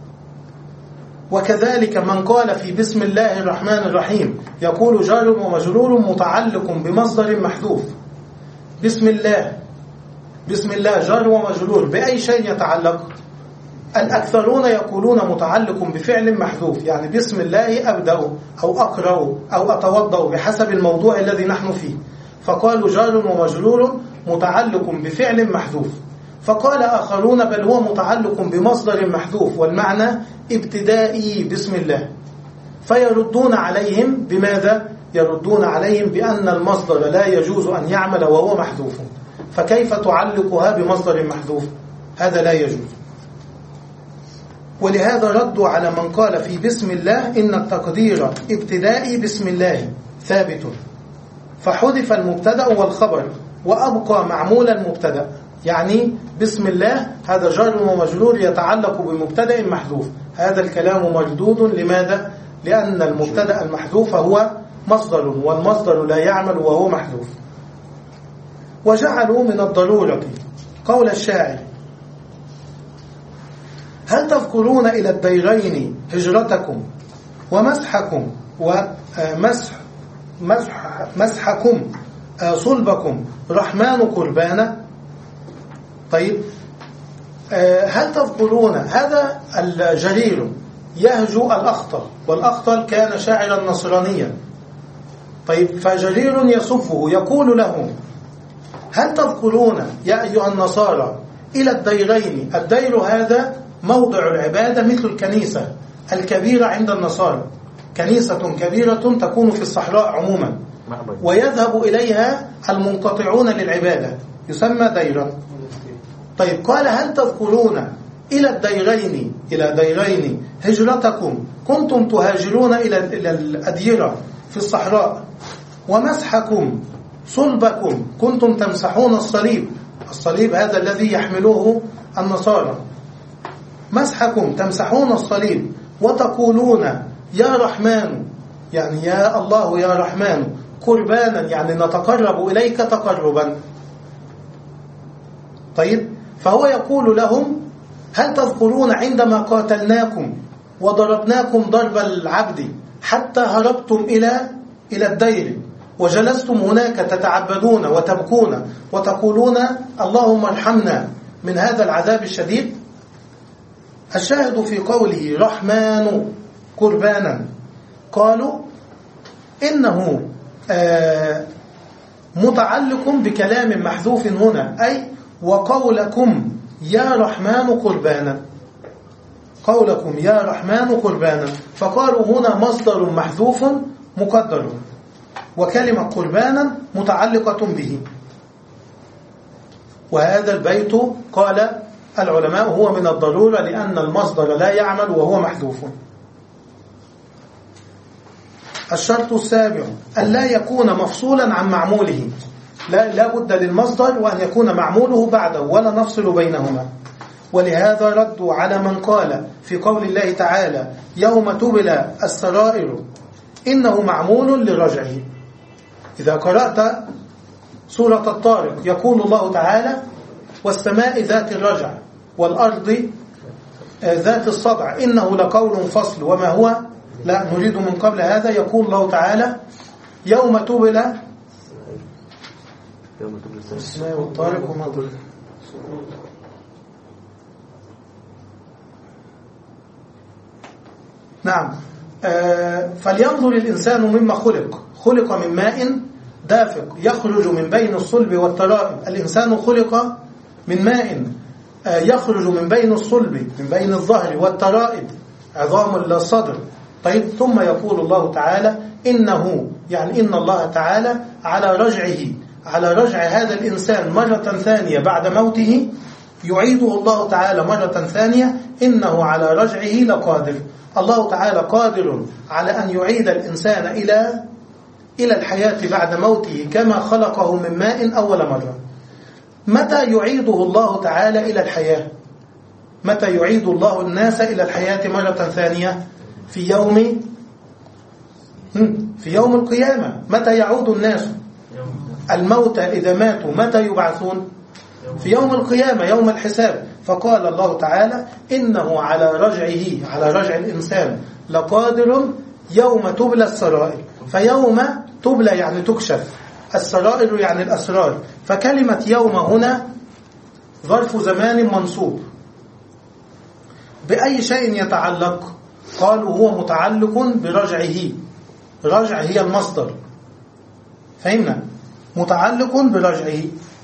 وكذلك من قال في بسم الله الرحمن الرحيم يقول جار ومجرور متعلق بمصدر محذوف. بسم الله، بسم الله جار ومجرور بأي شيء يتعلق؟ الأكثرون يقولون متعلق بفعل محذوف، يعني بسم الله أبدأ أو أقرأ أو أتوضأ بحسب الموضوع الذي نحن فيه، فقالوا جار ومجرور متعلق بفعل محذوف. فقال آخرون بل هو متعلق بمصدر محذوف والمعنى ابتدائي بسم الله. فيردون عليهم بماذا؟ يردون عليهم بأن المصدر لا يجوز أن يعمل وهو محذوف، فكيف تعلقها بمصدر محذوف؟ هذا لا يجوز. ولهذا ردوا على من قال في بسم الله إن التقدير ابتدائي بسم الله ثابت، فحذف المبتدأ والخبر وأبقى معمول المبتدأ. يعني بسم الله هذا جار ومجرور يتعلق بمبتدأ محذوف، هذا الكلام مردود. لماذا؟ لأن المبتدأ المحذوف هو مصدر، والمصدر لا يعمل وهو محذوف. وجعلوا من الضرورة قول الشاعر هل تذكرون إلى الديرين هجرتكم ومسحكم ومسح مسح مسحكم صلبكم رحمن قربانا. طيب هل تذكرون، هذا الجرير يهجو الأخطل، والأخطل كان شاعرا نصرانيا. طيب فجرير يصفه يقول له هل تذكرون يا أيها النصارى إلى الديرين. الدير هذا موضع العبادة مثل الكنيسة الكبيرة عند النصارى، كنيسة كبيرة تكون في الصحراء عموما ويذهب إليها المنقطعون للعبادة، يسمى ديرا. طيب قال هل تذكرون إلى الديرين إلى ديرين هجرتكم، كنتم تهاجرون إلى إلى الأديرة في الصحراء، ومسحكم صلبكم كنتم تمسحون الصليب، الصليب هذا الذي يحملوه النصارى. مسحكم تمسحون الصليب وتقولون يا رحمن، يعني يا الله يا رحمن، قربانا يعني نتقرب إليك تقربا. طيب فهو يقول لهم هل تذكرون عندما قاتلناكم وضربناكم ضرب العبد حتى هربتم إلى إلى الدير وجلستم هناك تتعبدون وتبكون وتقولون اللهم ارحمنا من هذا العذاب الشديد. الشاهد في قوله رحمن قربانا قالوا إنه آه متعلق بكلام محذوف هنا، أي وقولكم يا رحمن قربانا، قولكم يا رحمن قربانا. فقالوا هنا مصدر محذوف مقدر، وكلمة قربانا متعلقة به. وهذا البيت قال العلماء هو من الضرورة لأن المصدر لا يعمل وهو محذوف. الشرط السابع أن لا يكون مفصولا عن معموله، لا, لا بد للمصدر وأن يكون معموله بعده ولا نفصل بينهما. ولهذا ردوا على من قال في قول الله تعالى يوم تبلى السرائر إنه معمول لرجعه. إذا قرأت سورة الطارق يقول الله تعالى والسماء ذات الرجع والأرض ذات الصدع إنه لقول فصل وما هو لا نريد من قبل هذا. يقول الله تعالى يوم تبلى السماء والطارق وما ضل. نعم. آه فلينظر الإنسان مما خلق. خلق من ماء دافق يخرج من بين الصلب والترائب. الإنسان خلق من ماء آه يخرج من بين الصلب من بين الظهر والترائب عظام الصدر. طيب ثم يقول الله تعالى إنه يعني إن الله تعالى على رجعه على رجع هذا الإنسان مرة ثانية بعد موته يعيده الله تعالى مرة ثانية. إنه على رجعه لقادر. الله تعالى قادر على أن يعيد الإنسان إلى إلى الحياة بعد موته كما خلقه من ماء أول مرة. متى يعيده الله تعالى إلى الحياة؟ متى يعيد الله الناس إلى الحياة مرة ثانية؟ في يوم في يوم القيامة. متى يعود الناس؟ الموتى إذا ماتوا متى يبعثون؟ في يوم القيامة يوم الحساب. فقال الله تعالى إنه على رجعه على رجع الإنسان لقادر يوم تبلى السرائر. فيوم تبلى يعني تكشف، السرائر يعني الأسرار. فكلمة يوم هنا ظرف زمان منصوب. بأي شيء يتعلق؟ قالوا هو متعلق برجعه. رجع هي المصدر، فهمنا؟ متعلق برجعه.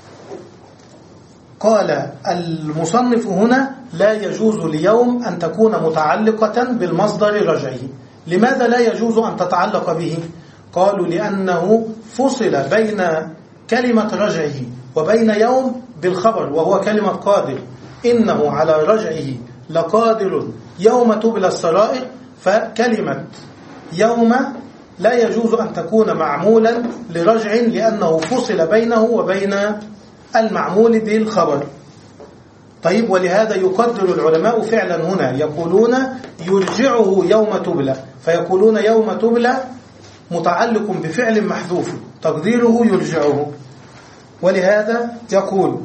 قال المصنف هنا لا يجوز ليوم أن تكون متعلقة بالمصدر رجعه. لماذا لا يجوز أن تتعلق به؟ قالوا لأنه فصل بين كلمة رجعه وبين يوم بالخبر وهو كلمة قادر. إنه على رجعه لقادر يوم تبلى السرائر. فكلمة يوم لا يجوز أن تكون معمولا لرجع لأنه فصل بينه وبين المعمول بالخبر. طيب ولهذا يقدر العلماء فعلا هنا يقولون يرجعه يوم تبلى. فيقولون يوم تبلى متعلق بفعل محذوف تقديره يرجعه. ولهذا يقول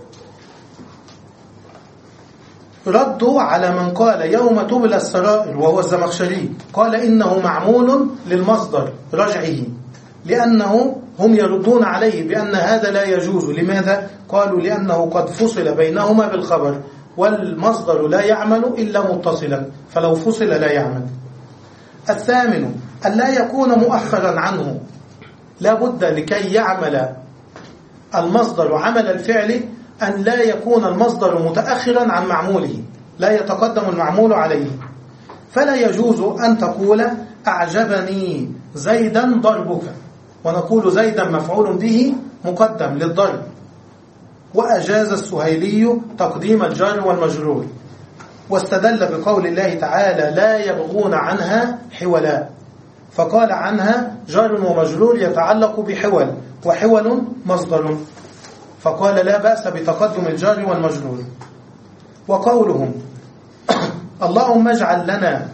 ردوا على من قال يوم تبلى السرائر وهو الزمخشري. قال إنه معمول للمصدر رجعه لأنه هم يردون عليه بأن هذا لا يجوز. لماذا؟ قالوا لأنه قد فصل بينهما بالخبر والمصدر لا يعمل إلا متصلا فلو فصل لا يعمل. الثامن أن لا يكون مؤخرا عنه. لا بد لكي يعمل المصدر عمل الفعل أن لا يكون المصدر متأخرا عن معموله لا يتقدم المعمول عليه. فلا يجوز أن تقول أعجبني زيدا ضربك ونقول زيدا مفعول به مقدم للضرب. وأجاز السهيلي تقديم الجار والمجرور واستدل بقول الله تعالى لا يبغون عنها حولا. فقال عنها جار ومجرور يتعلق بحول وحول مصدر فقال لا بأس بتقدم الجار والمجرور. وقولهم اللهم اجعل لنا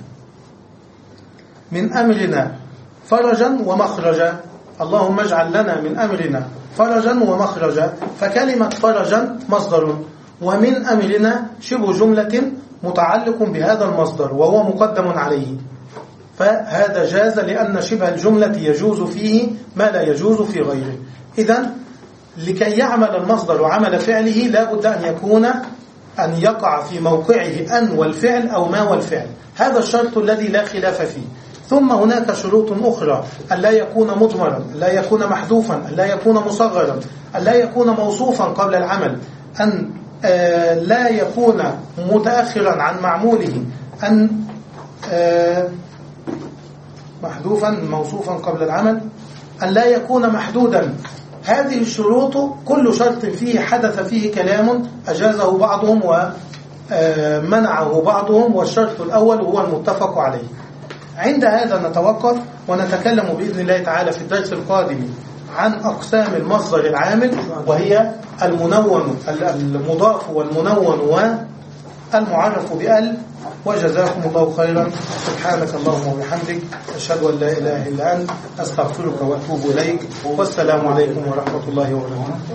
من أمرنا فرجا ومخرجا. اللهم اجعل لنا من أمرنا فرجا ومخرجا. فكلمة فرجا مصدر ومن أمرنا شبه جملة متعلق بهذا المصدر وهو مقدم عليه. فهذا جاز لأن شبه الجملة يجوز فيه ما لا يجوز في غيره. إذن لكي يعمل المصدر عمل فعله لا بد أن يكون أن يقع في موقعه أن والفعل أو ما والفعل. هذا الشرط الذي لا خلاف فيه. ثم هناك شروط أخرى أن لا يكون مضمرا، أن لا يكون محذوفا، أن لا يكون مصغرا، أن لا يكون موصوفا قبل العمل، أن آه لا يكون متأخرا عن معموله، أن آه محذوفا موصوفا قبل العمل، أن لا يكون محدودا. هذه الشروط كل شرط فيه حدث فيه كلام أجازه بعضهم ومنعه بعضهم والشرط الأول هو المتفق عليه. عند هذا نتوقف ونتكلم بإذن الله تعالى في الدرس القادم عن أقسام المصدر العامل وهي المنون المضاف والمنون والمعرف بأل. وجزاكم الله خيرا. سبحانك اللهم وبحمدك أشهد أن لا إله إلا أنت أستغفرك وأتوب إليك. والسلام عليكم ورحمة الله وبركاته.